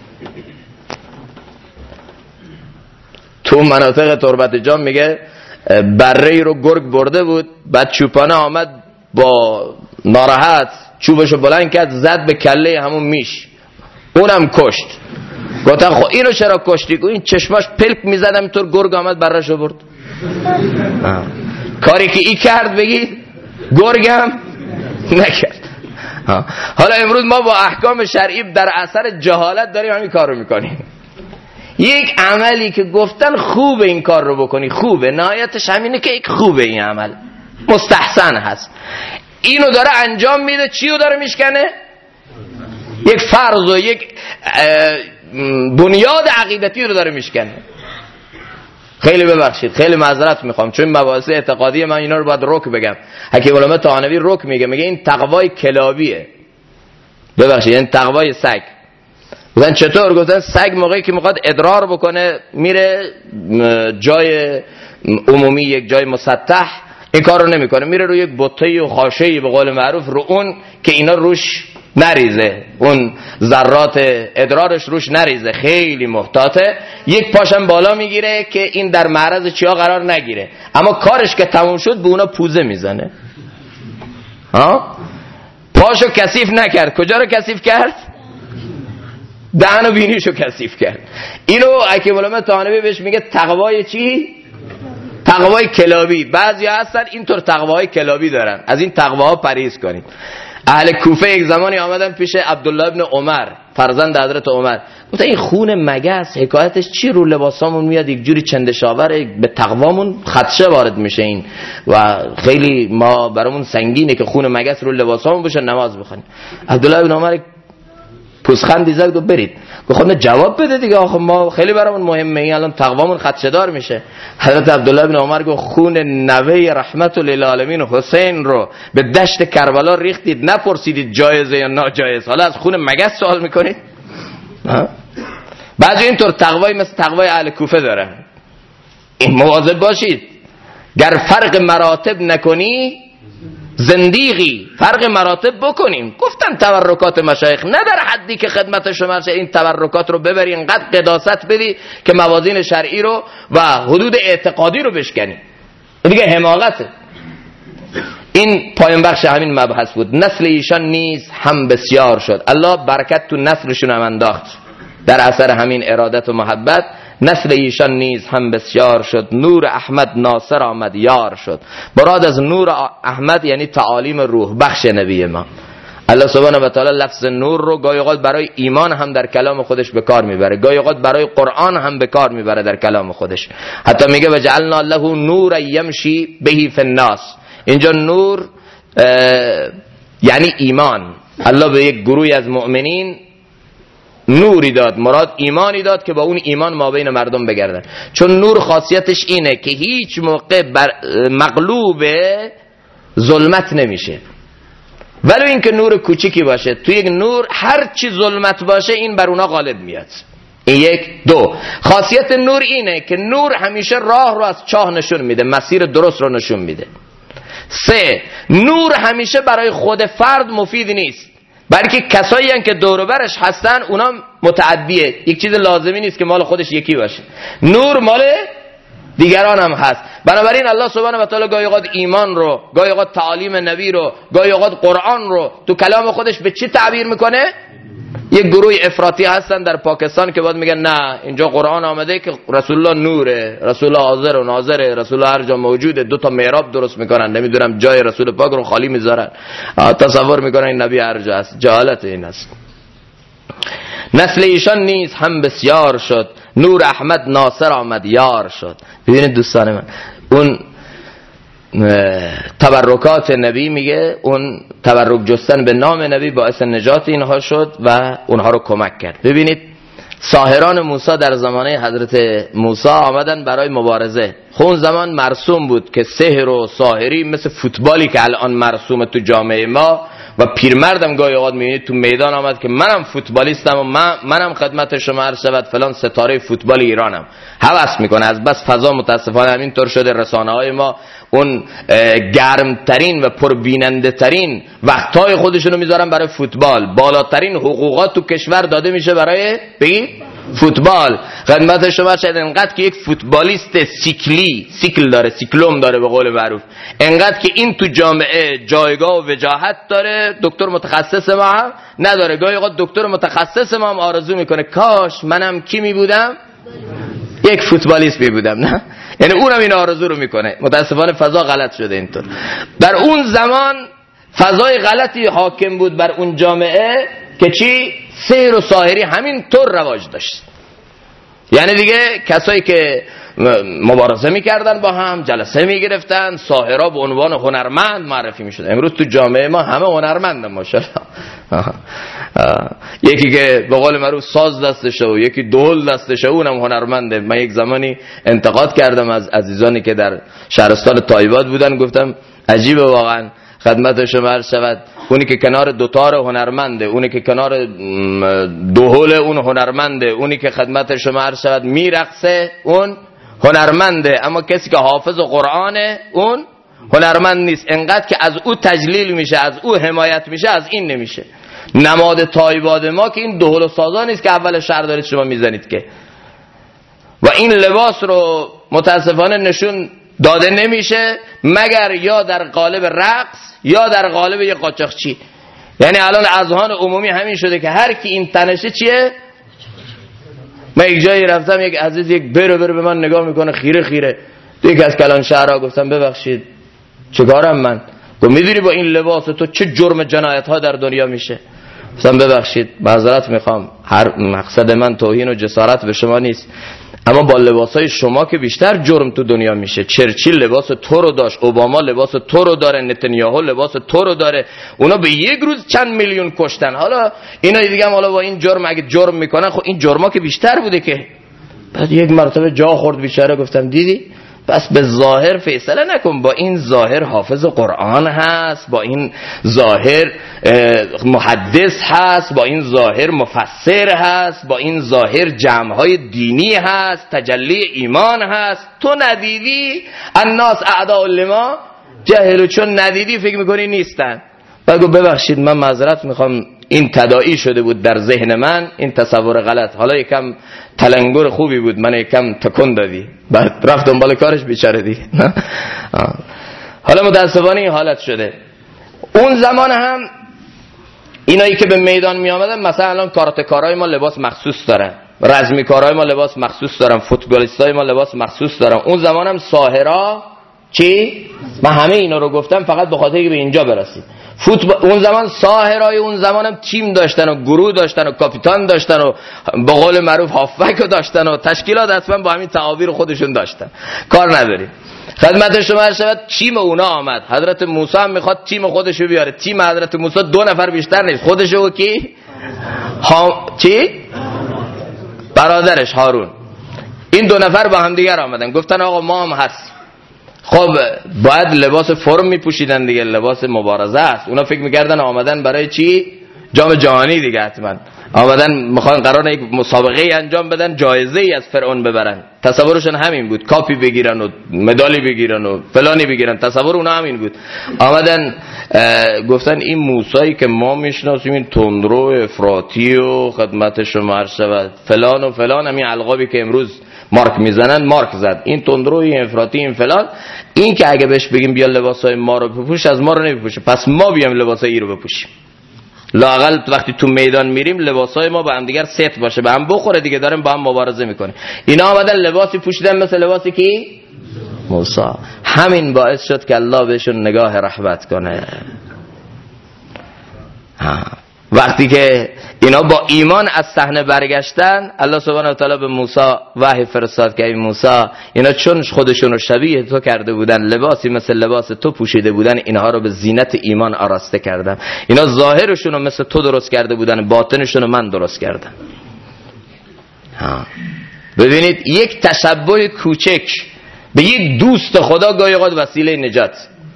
تو مناطق تربت جام میگه بره رو گرگ برده بود، بعد چوپانه آمد با ناراحت چوبشو بلند کرد زد به کله همون میش، اونم کشت. گفتن خب اینو چرا کشتی؟ این چشماش پلک میزدم اینطور گرگ آمد برشو برد. کاری که ای کرد بگید گرگم نکرد. حالا امروز ما با احکام شرعی در اثر جهالت داریم همین کار رو میکنیم. یک عملی که گفتن خوبه این کار رو بکنی، خوبه، نهایتش همینه که یک خوبه، این عمل مستحسن هست، اینو داره انجام میده. چی رو داره میشکنه؟ یک فرض و یک بنیاد عقیدتی رو داره میشکنه. خیلی ببخشید، خیلی معذرت میخوام، چون مباحث اعتقادی من اینا رو باید رک بگم. حکیم علامه طحاوی رک میگه این تقوای کلابیه. ببخشید یعنی تقوای سگ. گفتن چطور؟ گفتن سگ موقعی که میخواد ادرار بکنه میره جای عمومی، یک جای مسطح، این کار رو نمیکنه، میره روی یک بطه‌ای و خاشه‌ای به قول معروف رو اون که اینا روش نریزه، اون ذرات ادرارش روش نریزه، خیلی محتاطه. یک پاشم بالا میگیره که این در معرض چیا قرار نگیره، اما کارش که تموم شد به اونا پوزه میزنه. پاشو کثیف نکرد، کجا رو کثیف کرد؟ دهن و بینیشو کثیف کرد. اینو حکیم علامه طحاوی بهش میگه تقوای چی؟ تقوای کلابی. بعضی هستن اینطور تقوای کلابی دارن، از این تقواها پرهیز کنید. اهل کوفه یک زمانی آمدن پیش عبدالله ابن عمر فرزند حضرت عمر، گفتن این خون مگس حکایتش چی رو لباسامون میاد یک جوری چندشاور به تقوامون خدشه وارد میشه این و خیلی ما برامون سنگینه که خون مگس رو لباسامون بشه نماز بخونیم. عبدالله بن عمر پوزخندی زد و برید. گفت جواب بده دیگه، آخه ما خیلی برامون مهمه، این الان تقوامون خدشه دار میشه. حضرت عبدالله بن عمر گفت خون نوه رحمت للعالمین حسین رو به دشت کربلا ریختید، نپرسیدید جایزه یا ناجایز، حالا از خون مگس سوال میکنید؟ بعضی اینطور تقوایی مثل تقوای اهل کوفه داره. این مواظب باشید، گر فرق مراتب نکنی زندیقی، فرق مراتب بکنیم. گفتن تبرکات مشایخ نه در حدی که خدمت شما این تبرکات رو ببری انقدر قداست بدی که موازین شرعی رو و حدود اعتقادی رو بشکنی، دیگه حماقته. این پایان بخش همین مبحث بود. نسل ایشان نیز هم بسیار شد، الله برکت تو نسلشون هم انداخت در اثر همین ارادت و محبت. نسل ایشان نیز هم بسیار شد، نور احمد ناصر آمد یار شد. مراد از نور احمد یعنی تعالیم روح بخش نبی ما. الله سبحانه و تعالی لفظ نور رو گاهی اوقات برای ایمان هم در کلام خودش به کار میبره، گاهی اوقات برای قرآن هم به کار میبره در کلام خودش. حتی میگه وجعلنا له نور یمشی بهی فی الناس. اینجا نور یعنی ایمان. الله به یک گروهی از مؤمنین نوری داد، مراد ایمانی داد که با اون ایمان ما بین مردم بگردن. چون نور خاصیتش اینه که هیچ موقع مغلوب ظلمت نمیشه، ولی اینکه نور کوچیکی باشه، توی یک نور هر چی ظلمت باشه این بر اونا غالب میاد. این یک. دو، خاصیت نور اینه که نور همیشه راه رو از چاه نشون میده، مسیر درست رو نشون میده. سه، نور همیشه برای خود فرد مفید نیست، بلکه کسایی هستن که دور و برش هستن اونا متعدیه، یک چیز لازمی نیست که مال خودش یکی باشه. نور مال دیگران هم هست. بنابراین الله سبحانه و تعالی گاهی اوقات ایمان رو، گاهی اوقات تعالیم نبی رو، گاهی اوقات قرآن رو تو کلام خودش به چی تعبیر میکنه؟ یک گروه افراطی هستن در پاکستان که بعد میگن نه اینجا قرآن آمده که رسول الله نوره، رسول الله حاضر و ناظره، رسول الله هر جا موجوده، 2 تا محراب درست میکنن، نمیدونم جای رسول پاک رو خالی میذارن، تصور میکنن این نبی هر جا است. جهالت این است. نسل ایشان نیز هم بسیار شد، نور احمد ناصر آمد یار شد. ببینید دوستان من، اون تبرکات نبی میگه، اون تبرک جستن به نام نبی باعث نجات اینها شد و اونها رو کمک کرد. ببینید ساحران موسی در زمانه حضرت موسی آمدن برای مبارزه. اون زمان مرسوم بود که سحر و ساحری مثل فوتبالی که الان مرسومه تو جامعه ما و پیرمردم گاهی اوقات میبینید تو میدان آمد که منم فوتبالیستم و منم خدمت شما عرض شود فلان ستاره فوتبال ایرانم، هوس میکنه. از بس فضا متاسفانه همینطور شده، رسانه های ما اون گرمترین و پربیننده ترین وقتهای خودشونو میذارن برای فوتبال. بالاترین حقوقات تو کشور داده میشه برای فوتبال. خدمت شما شاید انقدر که یک فوتبالیست سیکل داره، سیکلوم داره به قول معروف، انقدر که این تو جامعه جایگاه و وجاهت داره، دکتر متخصص ما هم نداره. گاهی اوقات دکتر متخصص ما هم آرزو میکنه کاش منم کی میبودم؟ یک فوتبالیست میبودم. نه، یعنی اونم این آرزو رو میکنه. متاسفانه فضا غلط شده اینطور. در اون زمان فضای غلطی حاکم بود بر اون جامعه که چی؟ سحر و ساحری همین طور رواج داشت. یعنی دیگه کسایی که مبارزه میکردن با هم، جلسه میگرفتن، ساحرها به عنوان هنرمند معرفی میشدن. امروز تو جامعه ما همه هنرمندن ماشاءالله. یکی که به قول معروف ساز دستشه و یکی دهل دستشه، اونم هنرمنده. من یک زمانی انتقاد کردم از عزیزانی که در شهرستان تایباد بودن، گفتم عجیبه واقعا، خدمت شما عرض شود، اونی که کنار دوتار هنرمنده، اونی که کنار دهل اون هنرمنده، اونی که خدمت شما عرض شود میرقصه اون هنرمنده، اما کسی که حافظ قرآنه اون هنرمند نیست. انقدر که از او تجلیل میشه، از او حمایت میشه، از این نمیشه. نماد تایباد ما که این دهل و سازا نیست که اول شهر دارید شما میزنید که، و این لباس رو متاسفانه نشون داده نمیشه مگر یا در قالب رقص یا در قالب یک قاچاقچی. یعنی الان اذهان عمومی همین شده که هر کی این تنشه چیه. من یک جایی رفتم، یک عزیز یک بره به من نگاه میکنه خیره خیره. یکی از کلان شهرها گفتم ببخشید چه کارم من؟ گفت میدونی با این لباس تو چه جرم جنایت ها در دنیا میشه؟ مثلا ببخشید معذرت میخوام، هر مقصد من توهین و جسارت به شما نیست، اما با لباسای شما که بیشتر جرم تو دنیا میشه. چرچیل لباس تو رو داشت، اوباما لباس تو رو داره، نتانیاهو لباس تو رو داره، اونا به یک روز چند میلیون کشتن. حالا اینا دیگه هم حالا با این جرم اگه جرم میکنن، خب این جرما که بیشتر بوده که. بعد یک مرتبه جا خورد بیچاره، گفتم دیدی؟ پس به ظاهر فیصله نکن، با این ظاهر حافظ قرآن هست، با این ظاهر محدث هست، با این ظاهر مفسر هست، با این ظاهر جمعهای دینی هست، تجلی ایمان هست. تو ندیدی الناس اعداء لما جهلوا، چون ندیدی فکر میکنی نیستن. بگو ببخشید من معذرت میخوام، این تداعی شده بود در ذهن من، این تصور غلط، حالا یکم تلنگر خوبی بود، من یکم تکون دادی، بعد رفت دنبال کارش بیچاره دی. حالا متاسفانه این حالت شده. اون زمان هم اینایی که به میدان می آمدن، مثلا الان کاراتکارای ما لباس مخصوص دارن، رزمیکارای ما لباس مخصوص دارن، فوتبالیستای ما لباس مخصوص دارن. اون زمان هم ساحرا چی؟ من همه اینا رو گفتم فقط به خاطر که به اینجا برسیم. اون زمان ساحرای اون زمان هم تیم داشتن و گروه داشتن و کاپیتان داشتن و به قول معروف هافبک داشتن و تشکیلات اصلا با همین تعابیر خودشون داشتن. کار نداریم. خدمت شما عرض شود تیم اونا آمد. حضرت موسی هم میخواد تیم خودشو بیاره. تیم حضرت موسی 2 نفر بیشتر نیست، خودشو و کی؟ چی؟ برادرش هارون. این 2 نفر با هم دیگر آمدن، گفتن آقا ما هم هست. خب باید لباس فرم میپوشیدن دیگه، لباس مبارزه است. اونا فکر میکردن آمدن برای چی؟ جام جهانی دیگه، حتما آمدن میخوان قراره یک مسابقه انجام بدن، جایزه ای از فرعون ببرن. تصورشون همین بود، کاپی بگیرن و مدالی بگیرن و فلانی بگیرن. تصور اونا همین بود. آمدن گفتن این موسی که ما میشناسیم، این تندرو افراطی و خدمت شما عرض شود فلان و فلان، همین القابی که امروز مارک میزنن، مارک زد، این تندرو، این افراطی، این فلان، این که اگه بهش بگیم بیا لباسای ما رو بپوش، از ما رو نمیپوشه، پس ما بیام لباسای این رو بپوشیم. لااقل وقتی تو میدان میریم لباسای ما با هم دیگر ست باشه، به هم بخوره دیگه، داریم با هم مبارزه میکنه. اینا آمدن لباسی پوشیدن مثل لباسی کی؟ موسی. همین باعث شد که الله بهشون نگاه رحمت کنه. وقتی که اینا با ایمان از صحنه برگشتن، الله سبحانه و تعالی به موسی وحی فرستاد که ای موسی، اینا چون خودشون رو شبیه تو کرده بودن، لباسی مثل لباس تو پوشیده بودن، اینها رو به زینت ایمان آراسته کردم. اینا ظاهرشون رو مثل تو درست کرده بودن، باطنشون رو من درست کردم. ببینید یک تشبه کوچک به یک دوست خدا گاهی اوقات وسیله نجات.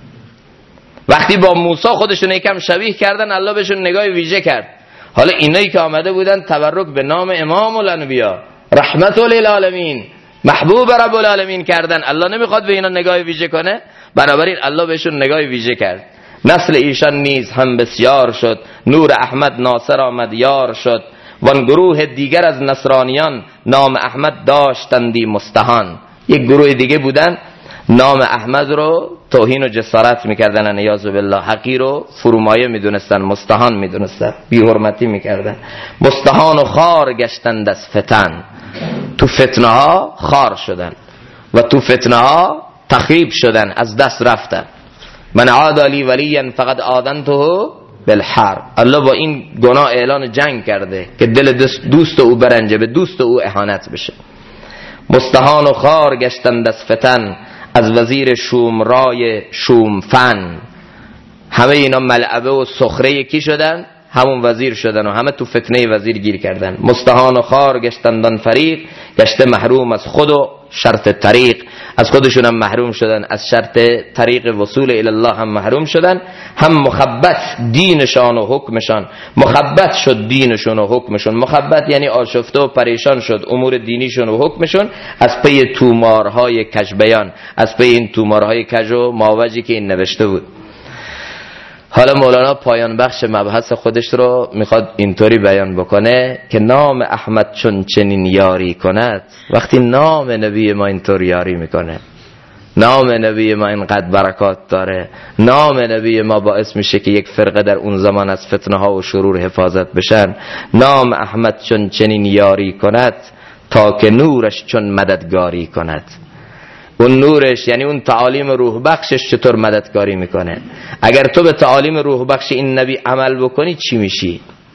وقتی با موسی خودشون یکم شبیه کردن، الله بهشون نگاه ویژه کرد. حالا اینایی که آمده بودن تبرک به نام امام الانبیا، رحمت للعالمین، محبوب رب العالمین کردن، الله نمیخواد به اینا نگاه ویژه کنه، بنابراین الله بهشون نگاه ویژه کرد. نسل ایشان نیز هم بسیار شد، نور احمد ناصر آمد یار شد، وان گروه دیگر از نصرانیان نام احمد داشتندی مستهان. یک گروه دیگه بودن نام احمد رو توهین و جسارت میکردن، انیاذ بالله، حقیر و فرومایه میدونستن، مستهان میدونستن، بی حرمتی میکردن. مستهان و خار گشتند از فتن، تو فتنه ها خار شدن و تو فتنه ها تخریب شدن، از دست رفتن. من عاد لی ولیا فقد آذنته بالحرب. الله با این گناه اعلان جنگ کرده که دل دوست او برنجه، به دوست او اهانت بشه. مستهان و خار گشتند از فتن، از وزیر شومرای شومفن. همه اینا ملعبه و سخره یکی شدن، همون وزیر شدن و همه تو فتنه وزیر گیر کردن. مستهان و خار گشتندان فریق، گشته محروم از خود و شرط طریق. از خودشون هم محروم شدن، از شرط طریق وصول الی الله هم محروم شدن. هم مخبت دینشان و حکمشان، مخبت شد دینشون و حکمشون. مخبت یعنی آشفته و پریشان شد امور دینیشون و حکمشون از پی تومارهای کژبیان، از پی این تومارهای کژ و ماوجی که این نوشته بود. حالا مولانا پایان بخش مبحث خودش رو میخواد اینطوری بیان بکنه که نام احمد چون چنین یاری کند. وقتی نام نبی ما اینطور یاری میکنه، نام نبی ما اینقدر برکات داره، نام نبی ما باعث میشه که یک فرقه در اون زمان از فتنه ها و شرور حفاظت بشن. نام احمد چون چنین یاری کند، تا که نورش چون مددگاری کند. اون نورش یعنی اون تعالیم روح بخشش چطور مددکاری میکنه. اگر تو به تعالیم روح بخش این نبی عمل بکنی چی میشی؟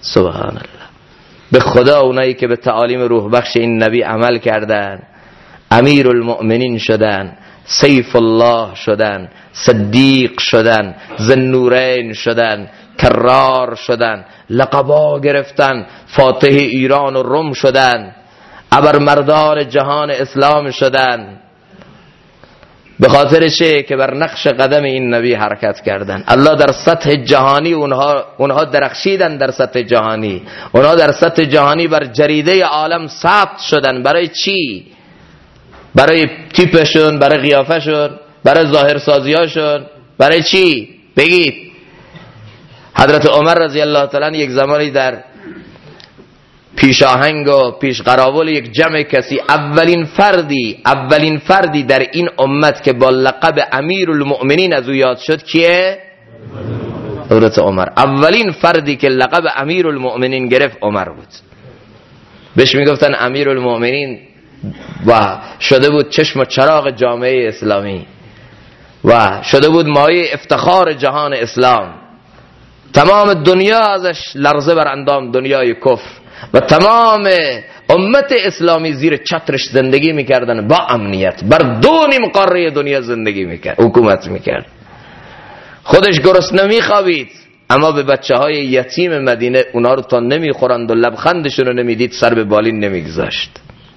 سبحان الله. به خدا اونایی که به تعالیم روح بخش این نبی عمل کردن امیر المؤمنین شدن، سیف الله شدن، صدیق شدن، ذوالنورین شدن، کرار شدن، لقبا گرفتن، فاتح ایران و روم شدن، ابرمردان جهان اسلام شدن. به خاطر چه؟ که بر نقش قدم این نبی حرکت کردن. الله در سطح جهانی اونها درخشیدن، در سطح جهانی اونها در سطح جهانی بر جریده عالم ثبت شدن. برای چی؟ برای تیپشون، برای قیافشون، برای ظاهرسازیاشون، برای چی؟ بگید. حضرت عمر رضی الله تعالی یک زمانی در پیش آهنگ و پیش قراول یک جمع کسی اولین فردی در این امت که با لقب امیر المؤمنین از او یاد شد کیه؟ حضرت عمر. اولین فردی که لقب امیر المؤمنین گرفت عمر بود. بهش میگفتن امیر المؤمنین و شده بود چشم و چراغ جامعه اسلامی و شده بود مایه افتخار جهان اسلام. تمام دنیا ازش لرزه بر اندام، دنیای کفر و تمام امت اسلامی زیر چترش زندگی میکردن با امنیت. بر 2 قاره دنیا زندگی میکرد، حکومت میکرد. خودش گرسنه میخوابید اما به بچه های یتیم مدینه اونا رو تا نمیخورند و لبخندشون رو نمیدید سر به بالین نمیگذاشت.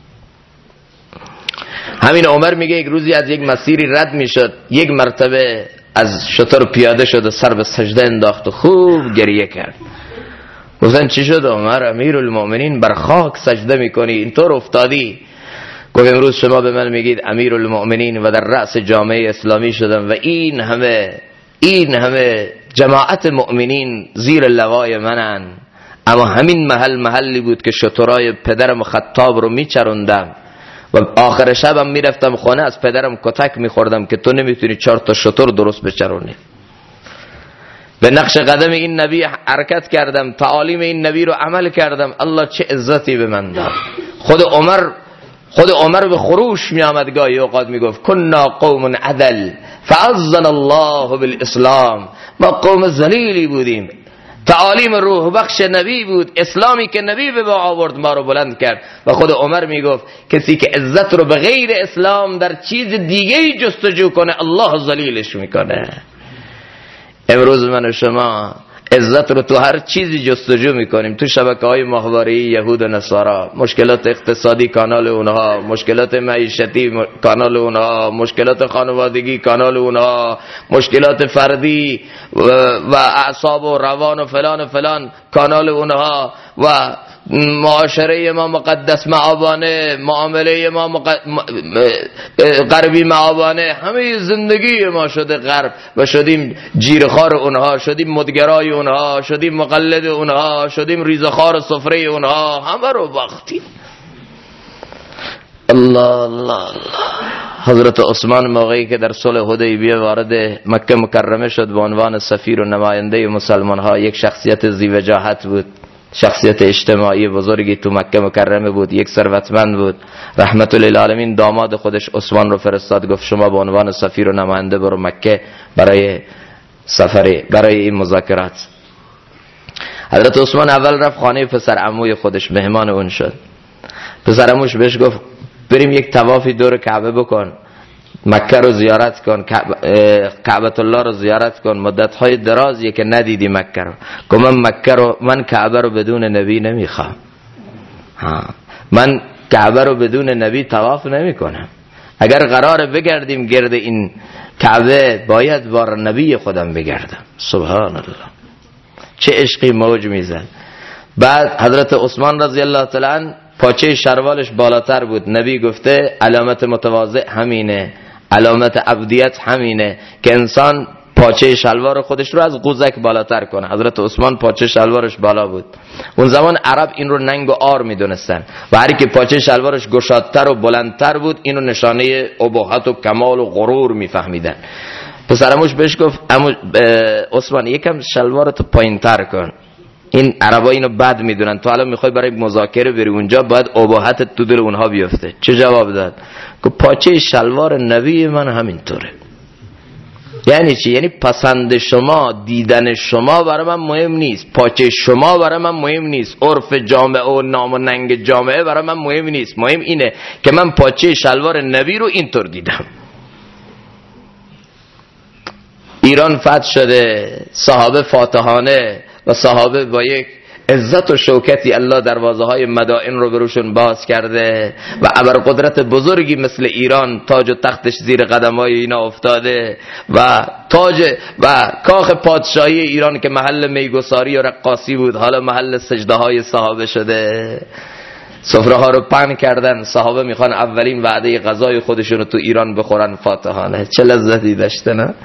همین عمر میگه یک روزی از یک مسیری رد میشد، یک مرتبه از شتر پیاده شد و سر به سجده انداخت و خوب گریه کرد. گفتن چی شد عمر؟ امیر المؤمنین بر خاک سجده میکنی، اینطور افتادی؟ گفت امروز شما به من میگید امیر المؤمنین و در رأس جامعه اسلامی شدم و این همه جماعت مؤمنین زیر لوای منن، اما همین محلی بود که شترای پدرم خطاب رو میچروندم و آخر شبم میرفتم خانه از پدرم کتک میخوردم که تو نمیتونی 4 تا شتر درست بچرونی. به نقش قدم این نبی حرکت کردم، تعالیم این نبی رو عمل کردم. الله چه عزتی به من داد. خود عمر به خروش می آمد، گاهی اوقات می گفت کنا قوم عدل فعزنا الله بالاسلام. ما قوم ذلیلی بودیم، تعالیم روح بخش نبی بود، اسلامی که نبی به ما آورد ما رو بلند کرد. و خود عمر می گفت کسی که عزت رو به غیر اسلام در چیز دیگه‌ای جستجو کنه الله ذلیلش میکنه. امروز من و شما عزت رو تو هر چیزی جستجو میکنیم، تو شبکه‌های ماهواره‌ای یهود و نصارا، مشکلات اقتصادی کانال اونها، مشکلات معیشتی کانال اونها، مشکلات خانوادگی کانال اونها، مشکلات فردی و اعصاب و روان و فلان کانال اونها و معاشره ما مقدس معابانه، معامله ما غربی معابانه. همه زندگی ما شده غرب و شدیم جیرخوار اونها، شدیم مدگرای اونها، شدیم مقلد اونها، شدیم ریزخوار سفره اونها، همه رو باختیم. الله. حضرت عثمان موقعی که در صلح حدیبیه وارد مکه مکرمه شد به عنوان سفیر و نماینده مسلمان ها، یک شخصیت ذی‌وجاهت بود، شخصیت اجتماعی بزرگی تو مکه مکرمه بود، یک ثروتمند بود. رحمت للعالمین داماد خودش عثمان رو فرستاد، گفت شما به عنوان سفیر و نماینده برو مکه برای این مذاکرات. حضرت عثمان اول رفت خانه پسر عموی خودش، مهمان اون شد. پسر عموش بهش گفت بریم یک طوافی دور کعبه بکن، مکه رو زیارت کن، کعبت الله رو زیارت کن، مدت‌های درازیه که ندیدی مکه رو. گفت من کعبه رو بدون نبی نمیخوام. من کعبه رو بدون نبی طواف نمیکنم. اگر قراره بگردیم گرد این کعبه باید بار نبی خودم بگردم. سبحان الله، چه عشقی موج میزن. بعد حضرت عثمان رضی الله تعالی عنه پاچه شروالش بالاتر بود. نبی گفته علامت متواضع همینه، علامت عبدیت همینه که انسان پاچه شلوار خودش رو از قوزک بالاتر کنه. حضرت عثمان پاچه شلوارش بالا بود. اون زمان عرب این رو ننگ و عار میدونستن و هر کی پاچه شلوارش گشادتر و بلندتر بود اینو نشانه اباحت و کمال و غرور میفهمیدن. پسرموش بهش گفت عثمان یکم شلوارتو پایینتر کن. این عربا اینو بد میدونن، تو الان میخوای برای مذاکره بری اونجا باید اباحت تو دل اونها بیفته. چه جواب داد؟ که پاچه شلوار نبی من همینطوره. یعنی چی؟ یعنی پسند شما، دیدن شما برای من مهم نیست، پاچه شما برای من مهم نیست، عرف جامعه و نام و ننگ جامعه برای من مهم نیست. مهم اینه که من پاچه شلوار نبی رو اینطور دیدم. ایران فتح شده، صحابه فاتحانه و صحابه با یک عزت و شوکتی الله دروازه های مدائن رو بروشون باز کرده و ابرقدرت بزرگی مثل ایران تاج و تختش زیر قدم های اینا افتاده و تاج و کاخ پادشاهی ایران که محل میگساری و رقاصی بود حالا محل سجده های صحابه شده. سفره ها رو پهن کردن، صحابه میخوان اولین وعده غذای خودشون رو تو ایران بخورن فاتحانه. چه لذتی داشته نه؟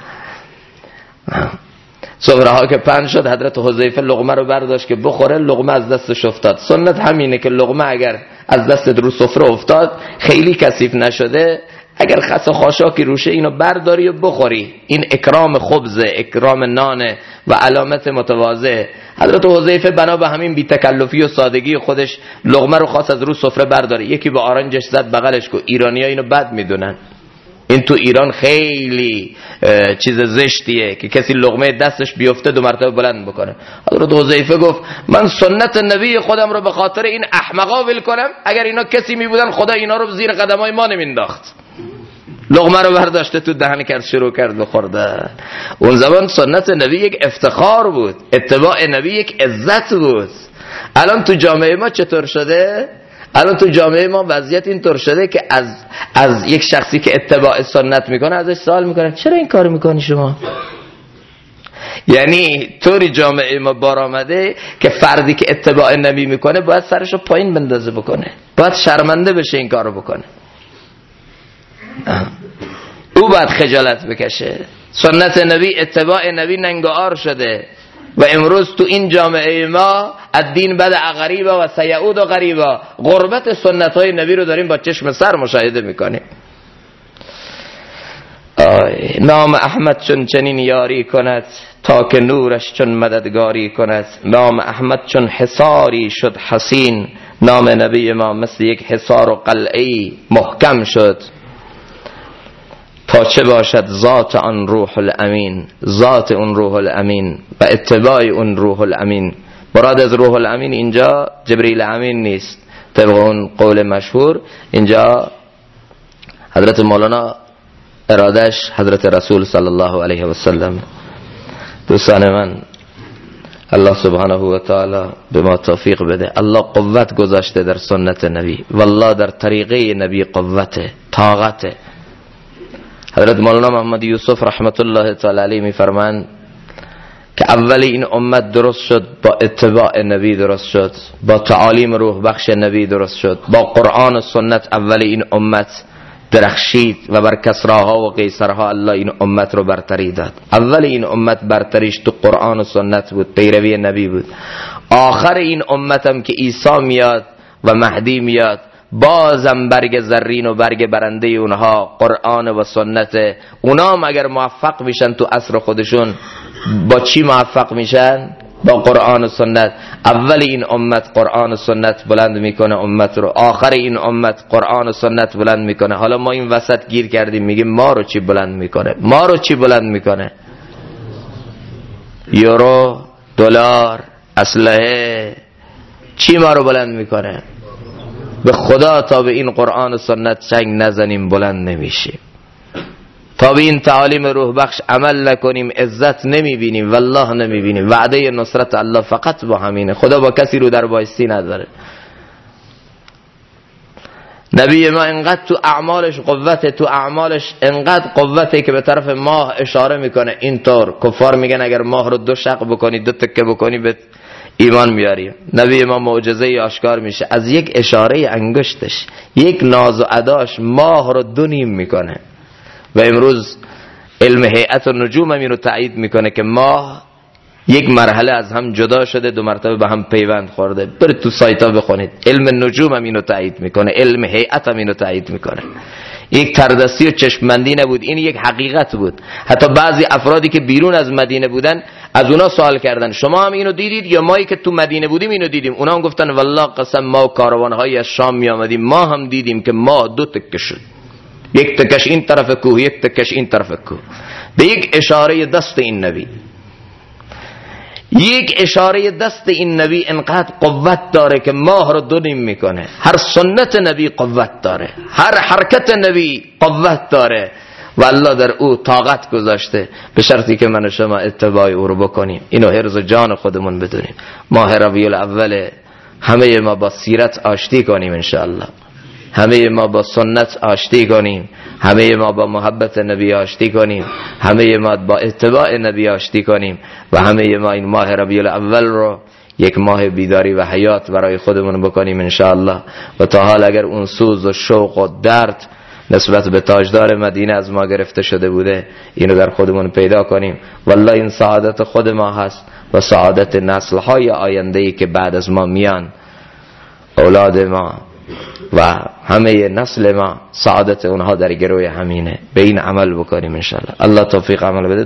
سفره ها که پهن شد، حضرت حذیفه لقمه رو برداشت که بخوره، لقمه از دستش افتاد. سنت همینه که لقمه اگر از دستت رو سفره افتاد خیلی کثیف نشده، اگر خس و خاشاکی روشه اینو برداری و بخوری. این اکرام خبز، اکرام نانه و علامت متواضع. حضرت حذیفه بنا به همین بی تکلفی و سادگی خودش لقمه رو خواست از رو سفره برداره، یکی با آرنجش زد بغلش کو. ایرانی‌ها اینو بد میدونن. این تو ایران خیلی چیز زشتیه که کسی لقمه دستش بیفته 2 مرتبه بلند بکنه. حضرت حذیفه گفت من سنت نبی خودم رو به خاطر این احمقا ول کنم؟ اگر اینا کسی می بودن خدا اینا رو زیر قدمای ما نمینداخت. لقمه رو برداشته تو دهن کرد، شروع کرد بخوردن. اون زمان سنت نبی یک افتخار بود، اتباع نبی یک عزت بود. الان تو جامعه ما چطور شده؟ الان تو جامعه ما وضعیت اینطور شده که از یک شخصی که اتباع سنت میکنه ازش سوال میکنن چرا این کار میکنی شما؟ یعنی طوری جامعه ما بار آمده که فردی که اتباع نبی میکنه باید سرشو پایین بندازه بکنه، باید شرمنده بشه این کارو بکنه، او باید خجالت بکشه. سنت نبی، اتباع نبی ننگار شده و امروز تو این جامعه ما الدین بدع غریبا و سیعود غریبا، غربت سنت های نبی رو داریم با چشم سر مشاهده میکنیم. نام احمد چون چنین یاری کند تا که نورش چون مددگاری کند. نام احمد چون حصاری شد حسین، نام نبی ما مثل یک حصار و قلعه‌ای محکم شد. تا چه باشد ذات آن روح الامین، ذات اون روح الامین و اتباع اون روح الامین. مراد از روح الامین اینجا جبریل امین نیست، طبق اون قول مشهور اینجا حضرت مولانا ارادش حضرت رسول صلی الله علیه و سلم. دوستان من، الله سبحانه و تعالی به ما توفیق بده. الله قوت گذاشته در سنت نبی، والله در طریقه نبی قوته، طاقته. حضرت مولانا محمد یوسف رحمت الله تعالی علیه میفرمایند که اول این امت درست شد با اتباع نبی درست شد، با تعالیم روح بخش نبی درست شد، با قرآن و سنت اول این امت درخشید و بر کسراها و قیصرها الله این امت رو برتری داد. اول این امت برتریش تو قرآن و سنت بود، پیروی نبی بود. آخر این امتم که عیسی میاد و مهدی میاد، بازم برگ زرین و برگ برنده اونها قرآن و سنت. اونا هم اگر موفق میشن تو عصر خودشون، با چی موفق میشن؟ با قرآن و سنت. اول این امت قرآن و سنت بلند میکنه امت رو، آخر این امت قرآن و سنت بلند میکنه. حالا ما این وسط گیر کردیم، میگیم ما رو چی بلند میکنه؟ ما رو چی بلند میکنه؟ یورو، دلار، اسلحه، چی ما رو بلند میکنه؟ به خدا تا به این قرآن و سنت چنگ نزنیم بلند نمیشیم، تا به این تعالیم روح بخش عمل نکنیم عزت نمیبینیم، والله نمیبینیم. وعده نصرت الله فقط با همینه. خدا با کسی رو در بایستی نداره. نبی ما انقدر تو اعمالش قوته، تو اعمالش انقدر قوته که به طرف ماه اشاره میکنه اینطور. کفار میگن اگر ماه رو 2 شق بکنی، 2 تکه بکنی به ایمان میاریم. نبی ما معجزه آشکار میشه از یک اشاره انگشتش، یک ناز و اداش ماه رو 2 نیم میکنه. و امروز علم هیئت النجوم هم اینو تایید میکنه که ماه یک مرحله از هم جدا شده، 2 مرتبه به هم پیوند خورده. برید تو سایت ها بخونید، علم نجوم هم اینو تایید میکنه، علم هیئت هم اینو تایید میکنه. یک تردستی و چشمبندی نبود، این یک حقیقت بود. حتی بعضی افرادی که بیرون از مدینه بودن از اونا سوال کردن شما هم اینو دیدید یا مایی که تو مدینه بودیم اینو دیدیم؟ اونا هم گفتن والله قسم ما کاروانهای از شام می آمدیم ما هم دیدیم که ما 2 تکه شد، یک تکش این طرف کوه، یک تکش این طرف کوه. به یک اشاره دست این نبی. یک اشاره دست این نبی انقدر قوت داره که ماه رو دو نیم میکنه. هر سنت نبی قوت داره، هر حرکت نبی قوت داره و الله در او طاقت گذاشته، به شرطی که من و شما اتباع او رو بکنیم، اینو حرز جان خودمون بدونیم. ماه ربیع الاول همه ما با سیرت آشتی کنیم انشاءالله، همه ما با سنت آشتی کنیم، همه ما با محبت نبی آشتی کنیم، همه ما با اتباع نبی آشتی کنیم و همه ما این ماه ربیع الاول رو یک ماه بیداری و حیات برای خودمون بکنیم انشاءالله. و تا حال اگر اون سوز و شوق و درد نسبت به تاجدار مدینه از ما گرفته شده بوده، اینو در خودمون پیدا کنیم. والله این سعادت خود ما هست و سعادت نسل‌های آینده‌ای که بعد از ما میان، اولاد ما و همه نسل ما، سعادت اونها در گروه همینه. به این عمل بکنیم انشاءالله. الله توفیق عمل بده.